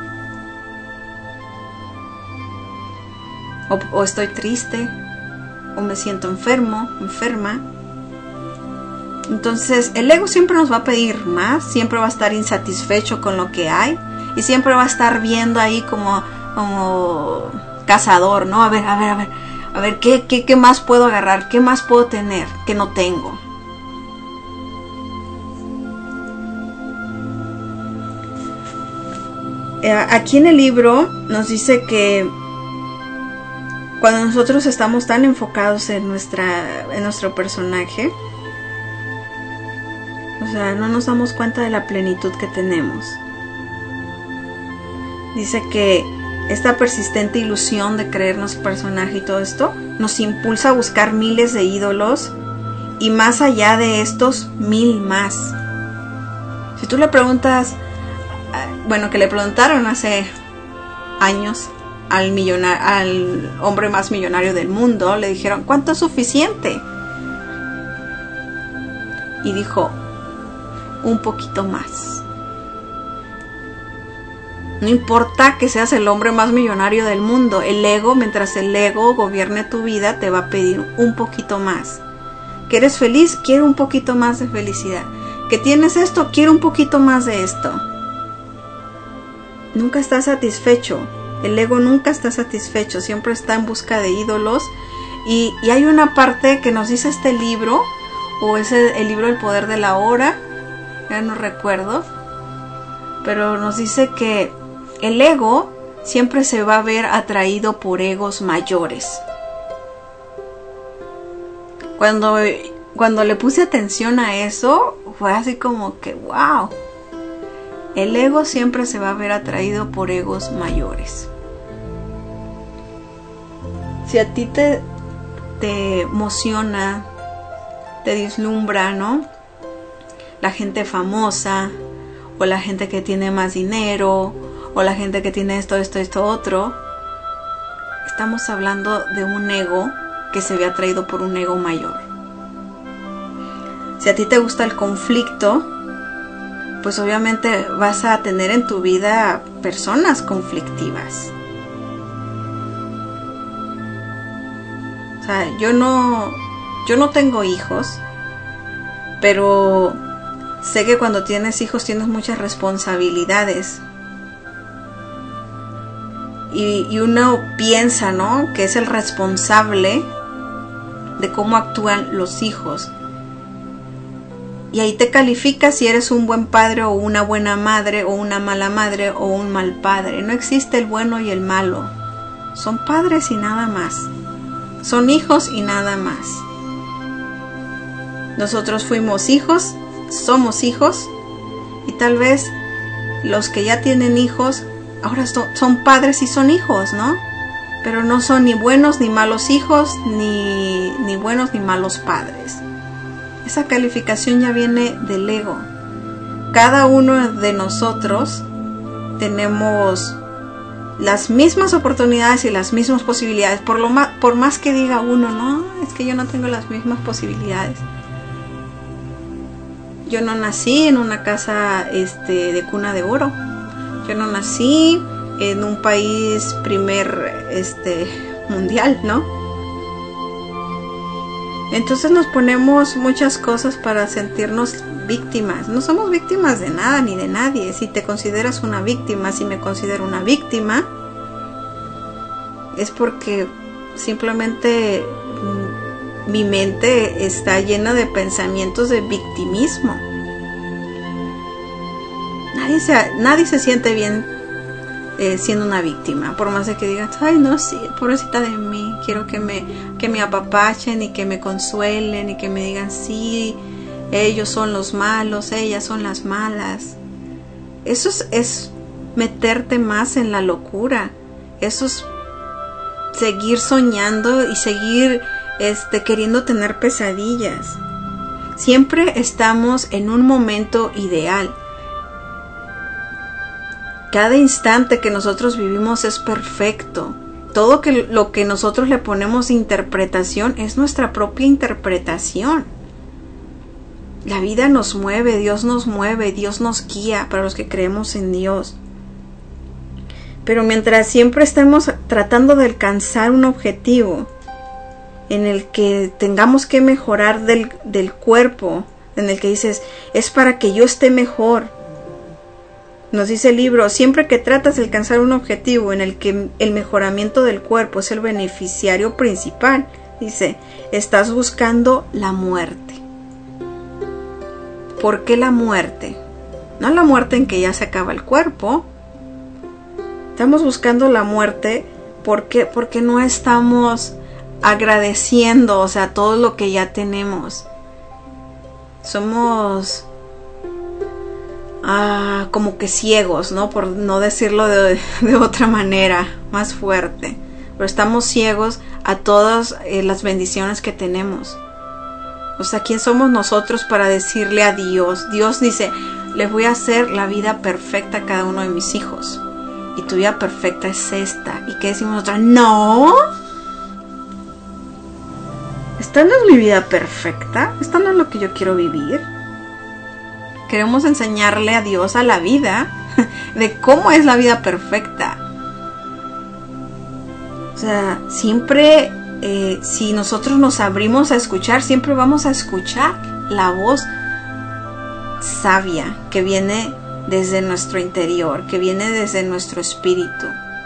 O estoy triste, o me siento enfermo, enferma. Entonces, el ego siempre nos va a pedir más, siempre va a estar insatisfecho con lo que hay, y siempre va a estar viendo ahí como cazador, ¿no? A ver, ¿qué más puedo agarrar? ¿Qué más puedo tener que no tengo? Aquí en el libro nos dice que cuando nosotros estamos tan enfocados en nuestro personaje, o sea, no nos damos cuenta de la plenitud que tenemos. Dice que esta persistente ilusión de creernos personaje y todo esto nos impulsa a buscar miles de ídolos y más allá de estos 1000 más. Si tú le preguntas, que le preguntaron hace años al hombre más millonario del mundo, le dijeron, ¿cuánto es suficiente? Y dijo, un poquito más. No importa que seas el hombre más millonario del mundo, el ego, mientras el ego gobierne tu vida, te va a pedir un poquito más. ¿Que eres feliz? Quiero un poquito más de felicidad. ¿Que tienes esto? Quiero un poquito más de esto. Nunca está satisfecho. El ego nunca está satisfecho, siempre está en busca de ídolos. Y hay una parte que nos dice este libro, o es el libro El Poder de la Hora, ya no recuerdo, pero nos dice que el ego siempre se va a ver atraído por egos mayores. Cuando le puse atención a eso, fue así como que wow. El ego siempre se va a ver atraído por egos mayores. Si a ti te emociona, te deslumbra, ¿no? La gente famosa, o la gente que tiene más dinero, o la gente que tiene esto, otro. Estamos hablando de un ego que se ve atraído por un ego mayor. Si a ti te gusta el conflicto, pues obviamente vas a tener en tu vida personas conflictivas. O sea, yo no tengo hijos, pero sé que cuando tienes hijos tienes muchas responsabilidades. Y uno piensa, ¿no?, que es el responsable de cómo actúan los hijos. Y ahí te calificas si eres un buen padre o una buena madre o una mala madre o un mal padre. No existe el bueno y el malo. Son padres y nada más. Son hijos y nada más. Nosotros fuimos hijos, somos hijos, y tal vez los que ya tienen hijos ahora son padres y son hijos, ¿no? Pero no son ni buenos ni malos hijos, ni buenos ni malos padres. Esa calificación ya viene del ego. Cada uno de nosotros tenemos las mismas oportunidades y las mismas posibilidades. Por más que diga uno, no, es que yo no tengo las mismas posibilidades. Yo no nací en una casa de cuna de oro. Yo no nací en un país mundial, ¿no? Entonces nos ponemos muchas cosas para sentirnos víctimas. No somos víctimas de nada ni de nadie. Si te consideras una víctima, si me considero una víctima, es porque simplemente mi mente está llena de pensamientos de victimismo. Nadie se siente bien siendo una víctima, por más de que digas, ay no, sí, pobrecita de mí, quiero que me apapachen y que me consuelen y que me digan, sí, ellos son los malos, ellas son las malas. Eso es meterte más en la locura. Eso es seguir soñando y seguir queriendo tener pesadillas. Siempre estamos en un momento ideal. Cada instante que nosotros vivimos es perfecto. Todo lo que nosotros le ponemos interpretación es nuestra propia interpretación. La vida nos mueve, Dios nos guía para los que creemos en Dios. Pero mientras siempre estemos tratando de alcanzar un objetivo en el que tengamos que mejorar del cuerpo, en el que dices, es para que yo esté mejor. Nos dice el libro, siempre que tratas de alcanzar un objetivo en el que el mejoramiento del cuerpo es el beneficiario principal, dice, estás buscando la muerte. ¿Por qué la muerte? No la muerte en que ya se acaba el cuerpo. Estamos buscando la muerte porque no estamos agradeciendo, o sea, todo lo que ya tenemos. Somos como que ciegos, ¿no? Por no decirlo de otra manera, más fuerte. Pero estamos ciegos a todas las bendiciones que tenemos. O sea, ¿quién somos nosotros para decirle a Dios? Dios dice, les voy a hacer la vida perfecta a cada uno de mis hijos. Y tu vida perfecta es esta. ¿Y qué decimos nosotros? ¡No! ¿Esta no es mi vida perfecta? ¿Esta no es lo que yo quiero vivir? Queremos enseñarle a Dios, a la vida, de cómo es la vida perfecta. O sea, siempre, si nosotros nos abrimos a escuchar, siempre vamos a escuchar la voz sabia que viene desde nuestro interior, que viene desde nuestro espíritu.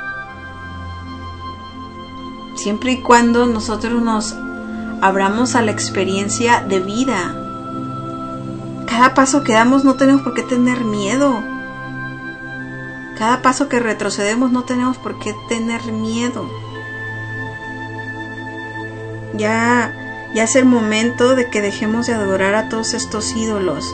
Siempre y cuando nosotros nos abramos a la experiencia de vida. Cada paso que damos no tenemos por qué tener miedo. Cada paso que retrocedemos no tenemos por qué tener miedo. Ya es el momento de que dejemos de adorar a todos estos ídolos.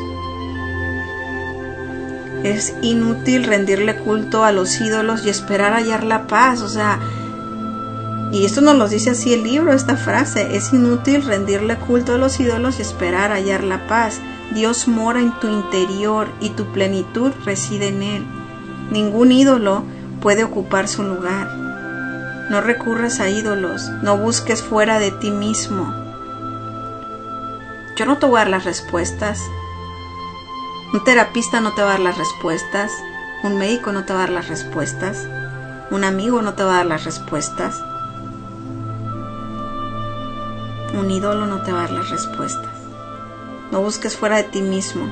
Es inútil rendirle culto a los ídolos y esperar hallar la paz. O sea, y esto nos lo dice así el libro, esta frase. Es inútil rendirle culto a los ídolos y esperar hallar la paz. Dios mora en tu interior y tu plenitud reside en él. Ningún ídolo puede ocupar su lugar. No recurras a ídolos, no busques fuera de ti mismo. Yo no te voy a dar las respuestas. Un terapista no te va a dar las respuestas. Un médico no te va a dar las respuestas. Un amigo no te va a dar las respuestas. Un ídolo no te va a dar las respuestas. No busques fuera de ti mismo.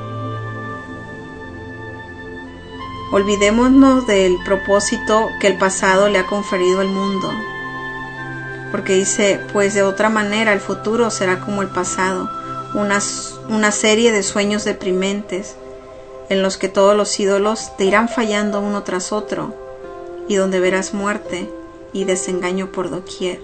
Olvidémonos del propósito que el pasado le ha conferido al mundo. Porque dice, pues de otra manera el futuro será como el pasado. Una serie de sueños deprimentes en los que todos los ídolos te irán fallando uno tras otro y donde verás muerte y desengaño por doquier.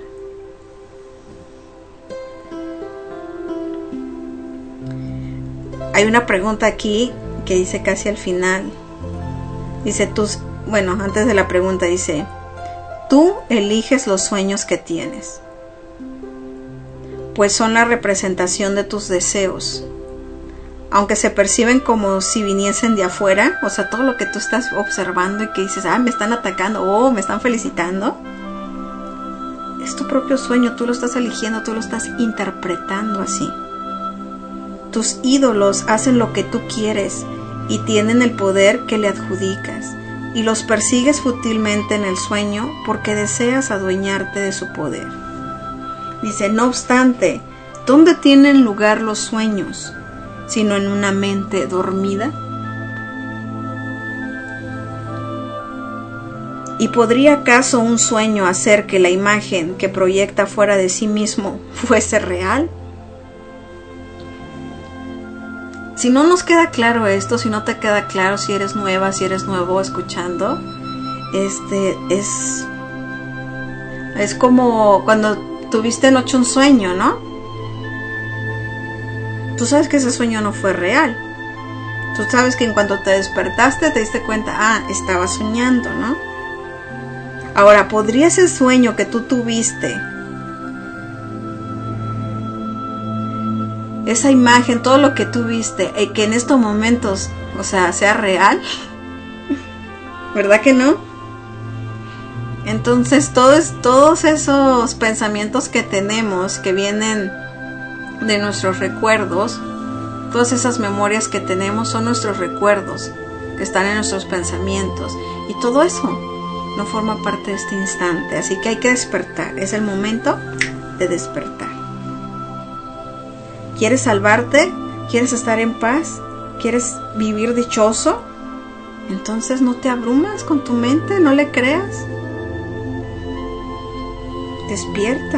Hay una pregunta aquí que dice casi al final. Dice, bueno, antes de la pregunta dice, tú eliges los sueños que tienes, pues son la representación de tus deseos. Aunque se perciben como si viniesen de afuera, o sea, todo lo que tú estás observando y que dices, me están atacando, me están felicitando, es tu propio sueño, tú lo estás eligiendo, tú lo estás interpretando así. Tus ídolos hacen lo que tú quieres y tienen el poder que le adjudicas, y los persigues fútilmente en el sueño porque deseas adueñarte de su poder. Dice, no obstante, ¿dónde tienen lugar los sueños? Sino en una mente dormida. ¿Y podría acaso un sueño hacer que la imagen que proyecta fuera de sí mismo fuese real? Si no nos queda claro esto, si no te queda claro, si eres nueva, si eres nuevo escuchando, es como cuando tuviste anoche un sueño, ¿no? Tú sabes que ese sueño no fue real. Tú sabes que en cuanto te despertaste te diste cuenta, estaba soñando, ¿no? Ahora, ¿podría ese sueño que tú tuviste, esa imagen, todo lo que tú viste, que en estos momentos, o sea, sea real? ¿Verdad que no? Entonces, todos esos pensamientos que tenemos, que vienen de nuestros recuerdos, todas esas memorias que tenemos son nuestros recuerdos, que están en nuestros pensamientos, y todo eso no forma parte de este instante, así que hay que despertar, es el momento de despertar. ¿Quieres salvarte? ¿Quieres estar en paz? ¿Quieres vivir dichoso? Entonces no te abrumas con tu mente, no le creas. Despierta.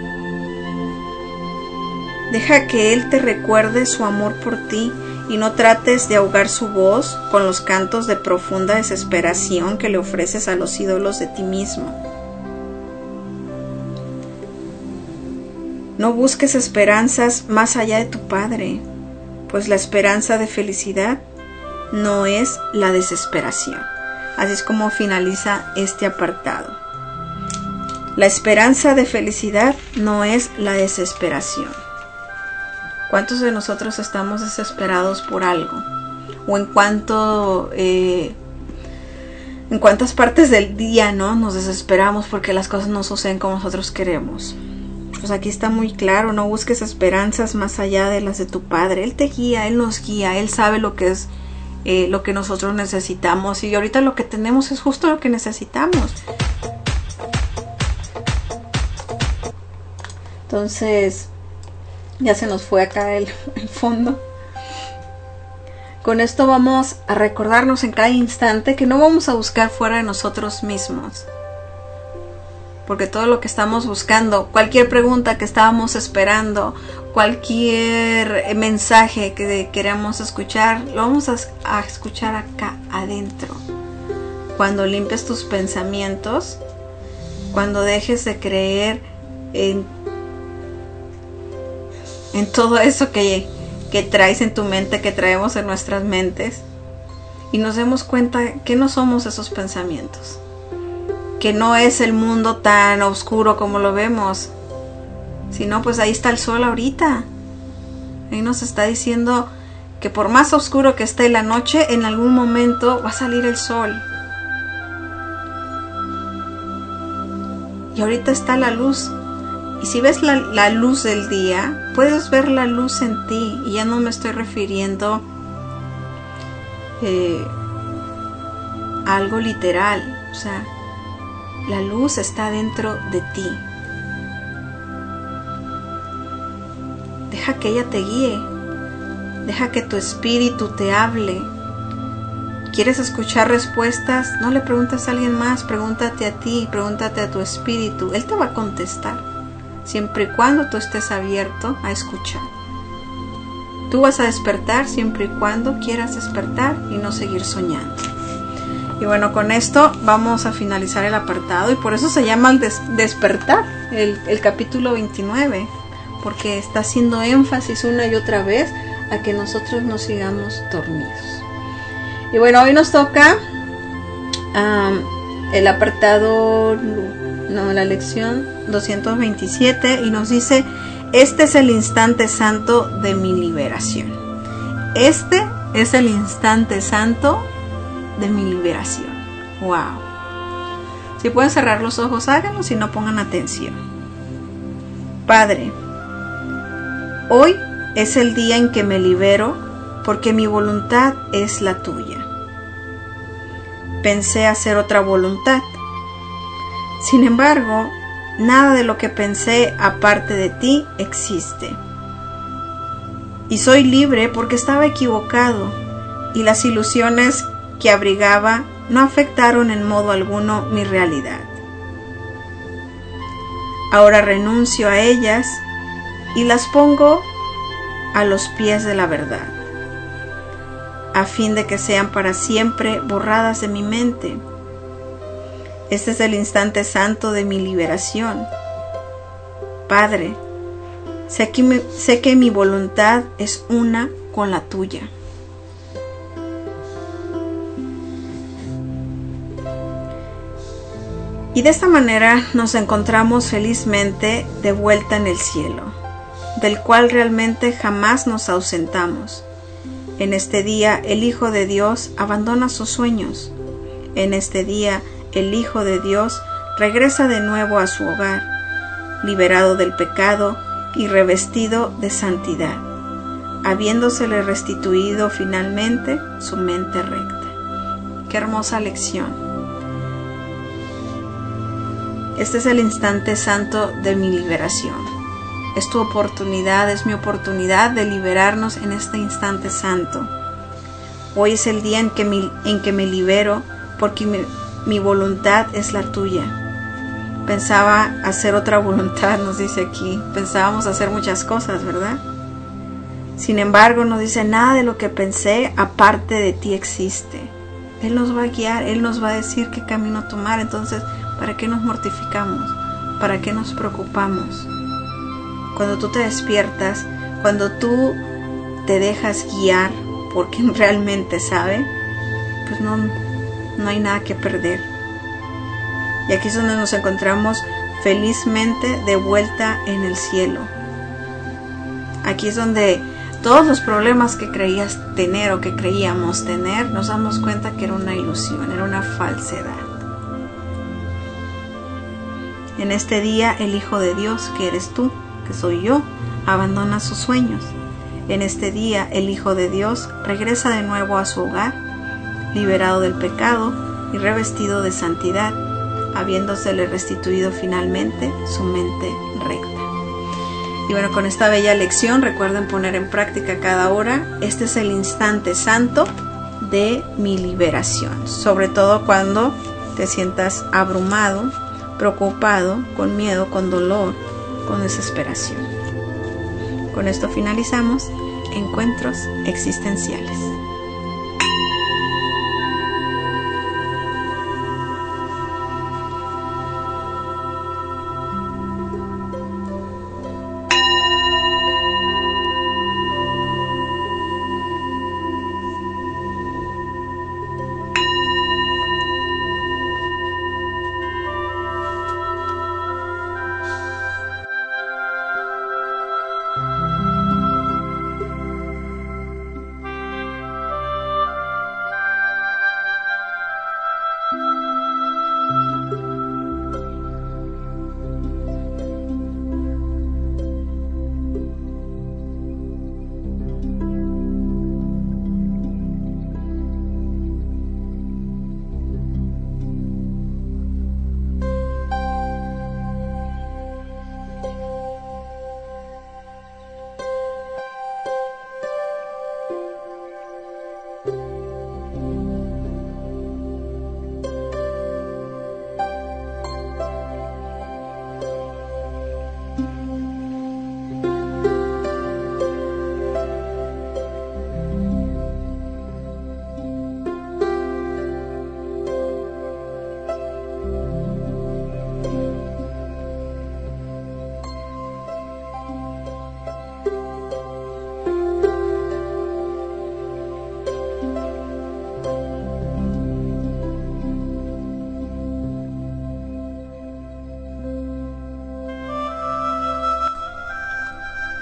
Deja que Él te recuerde su amor por ti y no trates de ahogar su voz con los cantos de profunda desesperación que le ofreces a los ídolos de ti mismo. No busques esperanzas más allá de tu Padre, pues la esperanza de felicidad no es la desesperación. Así es como finaliza este apartado. La esperanza de felicidad no es la desesperación. ¿Cuántos de nosotros estamos desesperados por algo? ¿O en cuántas partes del día, ¿no?, nos desesperamos porque las cosas no suceden como nosotros queremos? Pues aquí está muy claro, no busques esperanzas más allá de las de tu Padre. Él te guía, Él nos guía, Él sabe lo que es lo que nosotros necesitamos, y ahorita lo que tenemos es justo lo que necesitamos. Entonces, ya se nos fue acá el fondo. Con esto vamos a recordarnos en cada instante que no vamos a buscar fuera de nosotros mismos, porque todo lo que estamos buscando, cualquier pregunta que estábamos esperando, cualquier mensaje que queramos escuchar, lo vamos a escuchar acá adentro. Cuando limpies tus pensamientos, cuando dejes de creer en todo eso que traes en tu mente, que traemos en nuestras mentes, y nos demos cuenta que no somos esos pensamientos, que no es el mundo tan oscuro como lo vemos, sino pues ahí está el sol ahorita. Ahí nos está diciendo que por más oscuro que esté la noche, en algún momento va a salir el sol. Y ahorita está la luz. Y si ves la luz del día, puedes ver la luz en ti. Y ya no me estoy refiriendo a algo literal. O sea, la luz está dentro de ti. Deja que ella te guíe. Deja que tu espíritu te hable. ¿Quieres escuchar respuestas? No le preguntes a alguien más, pregúntate a ti, pregúntate a tu espíritu. Él te va a contestar, siempre y cuando tú estés abierto a escuchar. Tú vas a despertar siempre y cuando quieras despertar y no seguir soñando. Y bueno, con esto vamos a finalizar el apartado, y por eso se llama el despertar, el capítulo 29, porque está haciendo énfasis una y otra vez a que nosotros no sigamos dormidos. Y bueno, hoy nos toca el apartado, no, la lección 227, y nos dice: este es el instante santo de mi liberación. Este es el instante santo de mi liberación. Wow. Si pueden cerrar los ojos, háganlo, si no, pongan atención. Padre, hoy es el día en que me libero, porque mi voluntad es la tuya. Pensé hacer otra voluntad. Sin embargo, nada de lo que pensé aparte de ti existe. Y soy libre porque estaba equivocado, y las ilusiones que abrigaba no afectaron en modo alguno mi realidad. Ahora renuncio a ellas y las pongo a los pies de la verdad, a fin de que sean para siempre borradas de mi mente. Este es el instante santo de mi liberación. Padre, sé que mi voluntad es una con la tuya. Y de esta manera nos encontramos felizmente de vuelta en el cielo, del cual realmente jamás nos ausentamos. En este día el Hijo de Dios abandona sus sueños. En este día el Hijo de Dios regresa de nuevo a su hogar, liberado del pecado y revestido de santidad, habiéndosele restituido finalmente su mente recta. Qué hermosa lección. Este es el instante santo de mi liberación. Es tu oportunidad, es mi oportunidad de liberarnos en este instante santo. Hoy es el día en que me libero, porque mi voluntad es la tuya. Pensaba hacer otra voluntad, nos dice aquí. Pensábamos hacer muchas cosas, ¿verdad? Sin embargo, nos dice: nada de lo que pensé aparte de ti existe. Él nos va a guiar, Él nos va a decir qué camino tomar. Entonces, ¿para qué nos mortificamos? ¿Para qué nos preocupamos? Cuando tú te despiertas, cuando tú te dejas guiar por quien realmente sabe, pues no hay nada que perder. Y aquí es donde nos encontramos felizmente de vuelta en el cielo. Aquí es donde todos los problemas que creías tener o que creíamos tener, nos damos cuenta que era una ilusión, era una falsedad. En este día el Hijo de Dios, que eres tú, que soy yo, abandona sus sueños. En este día el Hijo de Dios regresa de nuevo a su hogar, liberado del pecado y revestido de santidad, habiéndosele restituido finalmente su mente recta. Y bueno, con esta bella lección recuerden poner en práctica cada hora. Este es el instante santo de mi liberación, sobre todo cuando te sientas abrumado, preocupado, con miedo, con dolor, con desesperación. Con esto finalizamos Encuentros Existenciales.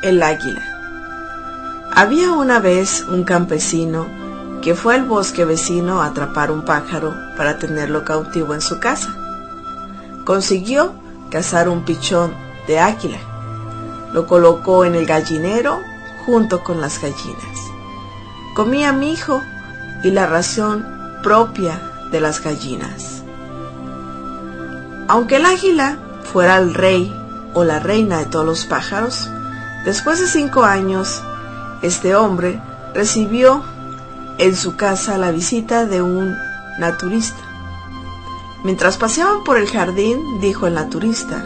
El águila. Había una vez un campesino que fue al bosque vecino a atrapar un pájaro para tenerlo cautivo en su casa. Consiguió cazar un pichón de águila. Lo colocó en el gallinero junto con las gallinas. Comía mijo y la ración propia de las gallinas. Aunque el águila fuera el rey o la reina de todos los pájaros, después de 5 años, este hombre recibió en su casa la visita de un naturista. Mientras paseaban por el jardín, dijo el naturista: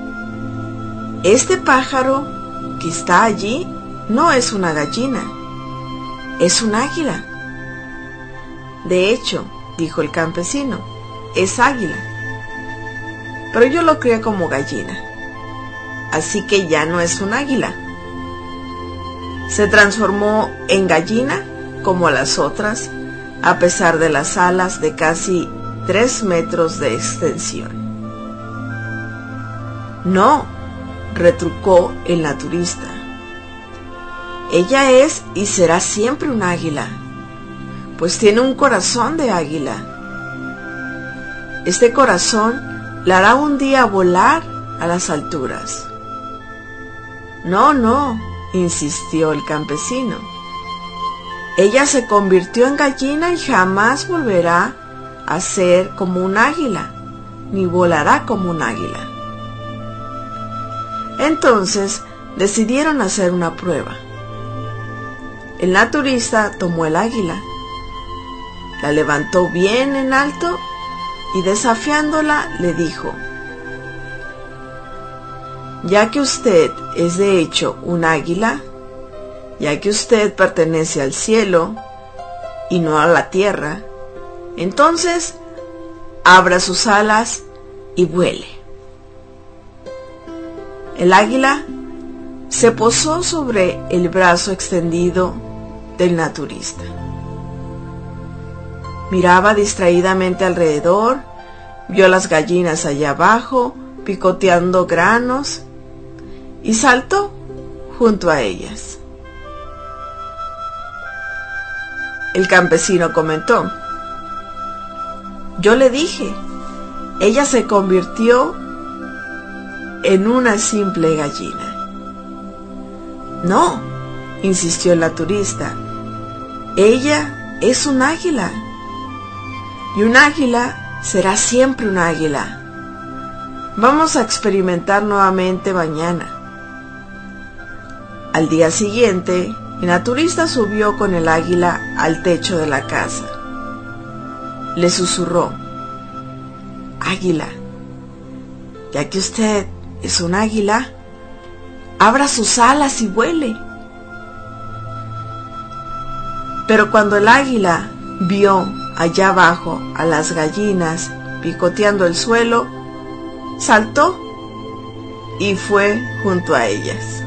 este pájaro que está allí no es una gallina, es un águila. De hecho, dijo el campesino, es águila, pero yo lo crié como gallina, así que ya no es un águila. Se transformó en gallina como las otras, a pesar de las alas de casi 3 metros de extensión. No, retrucó el naturista. Ella es y será siempre un águila, pues tiene un corazón de águila. Este corazón la hará un día volar a las alturas. No, no, insistió el campesino. Ella se convirtió en gallina y jamás volverá a ser como un águila, ni volará como un águila. Entonces decidieron hacer una prueba. El naturista tomó el águila, la levantó bien en alto y desafiándola le dijo: ya que usted es de hecho un águila, ya que usted pertenece al cielo y no a la tierra, entonces abra sus alas y vuele. El águila se posó sobre el brazo extendido del naturista. Miraba distraídamente alrededor, vio las gallinas allá abajo picoteando granos y saltó junto a ellas. El campesino comentó: yo le dije, ella se convirtió en una simple gallina. No, insistió el naturista, ella es un águila, y un águila será siempre un águila. Vamos a experimentar nuevamente mañana. Al día siguiente, el naturista subió con el águila al techo de la casa. Le susurró: águila, ya que usted es un águila, abra sus alas y vuele. Pero cuando el águila vio allá abajo a las gallinas picoteando el suelo, saltó y fue junto a ellas.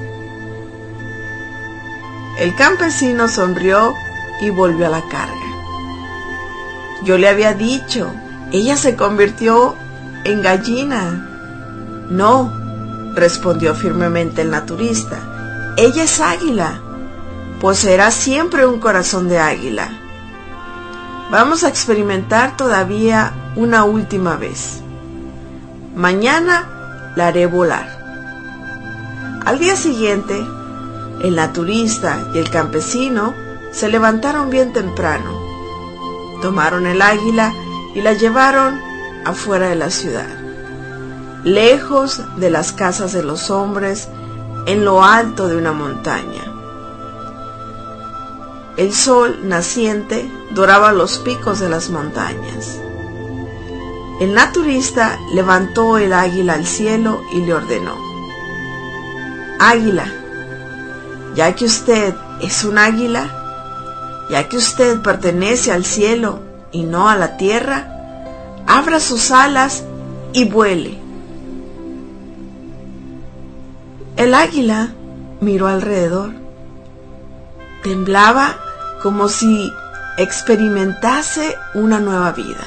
El campesino sonrió y volvió a la carga. Yo le había dicho, ella se convirtió en gallina. No, respondió firmemente el naturista, ella es águila, poseerá siempre un corazón de águila. Vamos a experimentar todavía una última vez. Mañana la haré volar. Al día siguiente, el naturista y el campesino se levantaron bien temprano, tomaron el águila y la llevaron afuera de la ciudad, lejos de las casas de los hombres, en lo alto de una montaña. El sol naciente doraba los picos de las montañas. El naturista levantó el águila al cielo y le ordenó: águila, ya que usted es un águila, ya que usted pertenece al cielo y no a la tierra, abra sus alas y vuele. El águila miró alrededor. Temblaba como si experimentase una nueva vida,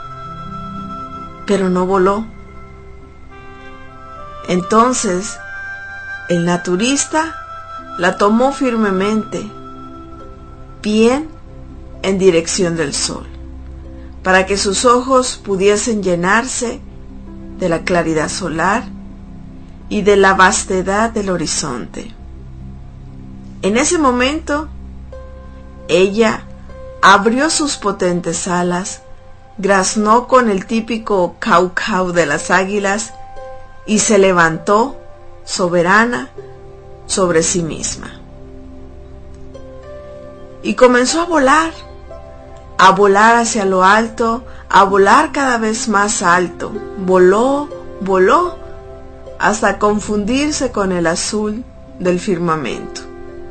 pero no voló. Entonces el naturista la tomó firmemente, bien en dirección del sol, para que sus ojos pudiesen llenarse de la claridad solar y de la vastedad del horizonte. En ese momento, ella abrió sus potentes alas, graznó con el típico cau cau de las águilas y se levantó soberana sobre sí misma. Y comenzó a volar hacia lo alto, a volar cada vez más alto. Voló, voló, hasta confundirse con el azul del firmamento.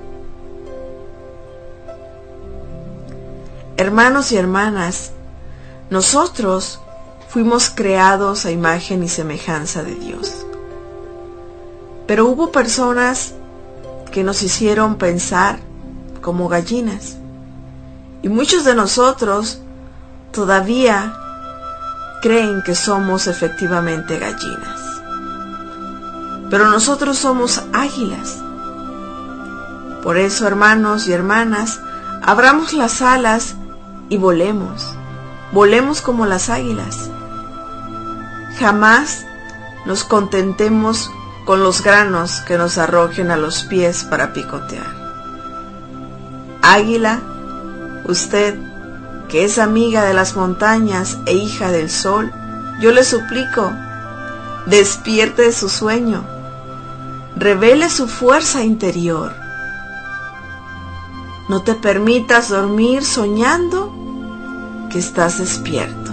Hermanos y hermanas, nosotros fuimos creados a imagen y semejanza de Dios. Pero hubo personas que nos hicieron pensar como gallinas. Y muchos de nosotros todavía creen que somos efectivamente gallinas. Pero nosotros somos águilas. Por eso, hermanos y hermanas, abramos las alas y volemos. Volemos como las águilas. Jamás nos contentemos con los granos que nos arrojen a los pies para picotear. Águila, usted, que es amiga de las montañas e hija del sol, yo le suplico, despierte de su sueño, revele su fuerza interior. No te permitas dormir soñando que estás despierto.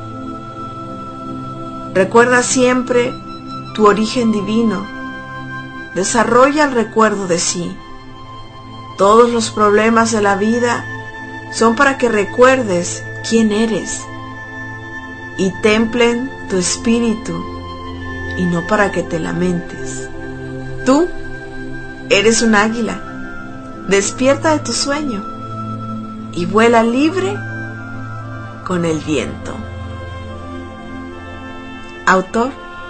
Recuerda siempre tu origen divino. Desarrolla el recuerdo de sí. Todos los problemas de la vida son para que recuerdes quién eres y templen tu espíritu y no para que te lamentes. Tú eres un águila. Despierta de tu sueño y vuela libre con el viento. Autor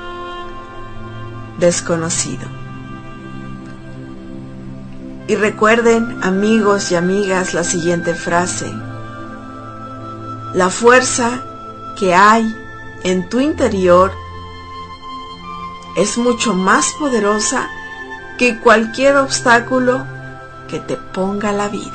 desconocido. Y recuerden, amigos y amigas, la siguiente frase: la fuerza que hay en tu interior es mucho más poderosa que cualquier obstáculo que te ponga la vida.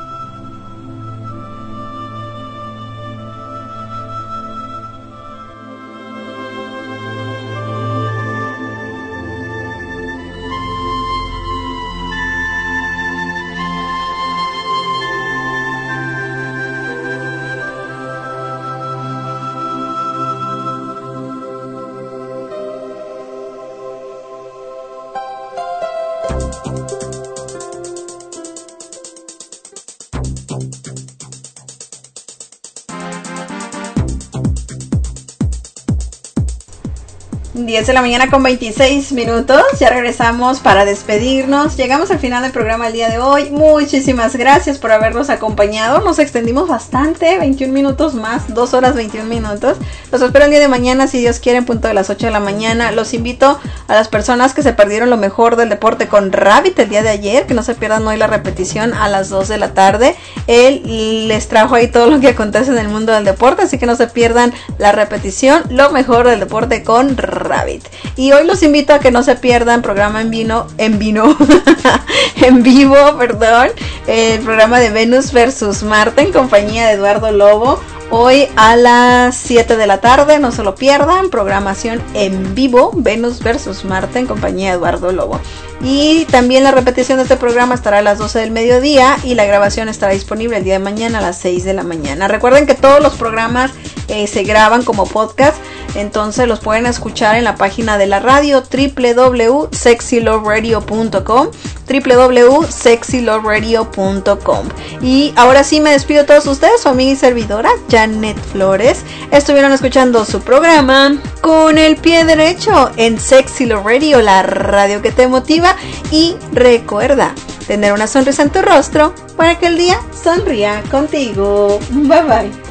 De la mañana con 26 minutos, ya regresamos para despedirnos. Llegamos al final del programa el día de hoy. Muchísimas gracias por habernos acompañado. Nos extendimos bastante, 21 minutos más, 2 horas 21 minutos. Los espero el día de mañana, si Dios quiere, en punto de las 8 de la mañana. Los invito a las personas que se perdieron lo mejor del deporte con Rabbit el día de ayer, que no se pierdan hoy la repetición a las 2 de la tarde. Él les trajo ahí todo lo que acontece en el mundo del deporte, así que no se pierdan la repetición, lo mejor del deporte con Rabbit. Y hoy los invito a que no se pierdan programa en vivo, el programa de Venus versus Marte en compañía de Eduardo Lobo. Hoy a las 7 de la tarde, no se lo pierdan, programación en vivo, Venus versus Marte en compañía de Eduardo Lobo. Y también la repetición de este programa estará a las 12 del mediodía y la grabación estará disponible el día de mañana a las 6 de la mañana. Recuerden que todos los programas se graban como podcast, entonces los pueden escuchar en la página de la radio www.sexyloveradio.com www.sexyloveradio.com. Y ahora sí me despido de todos ustedes, su amiga y servidora Janet Flores. Estuvieron escuchando su programa Con el Pie Derecho en Sexy Love Radio, la radio que te motiva. Y recuerda tener una sonrisa en tu rostro para que el día sonría contigo. Bye bye.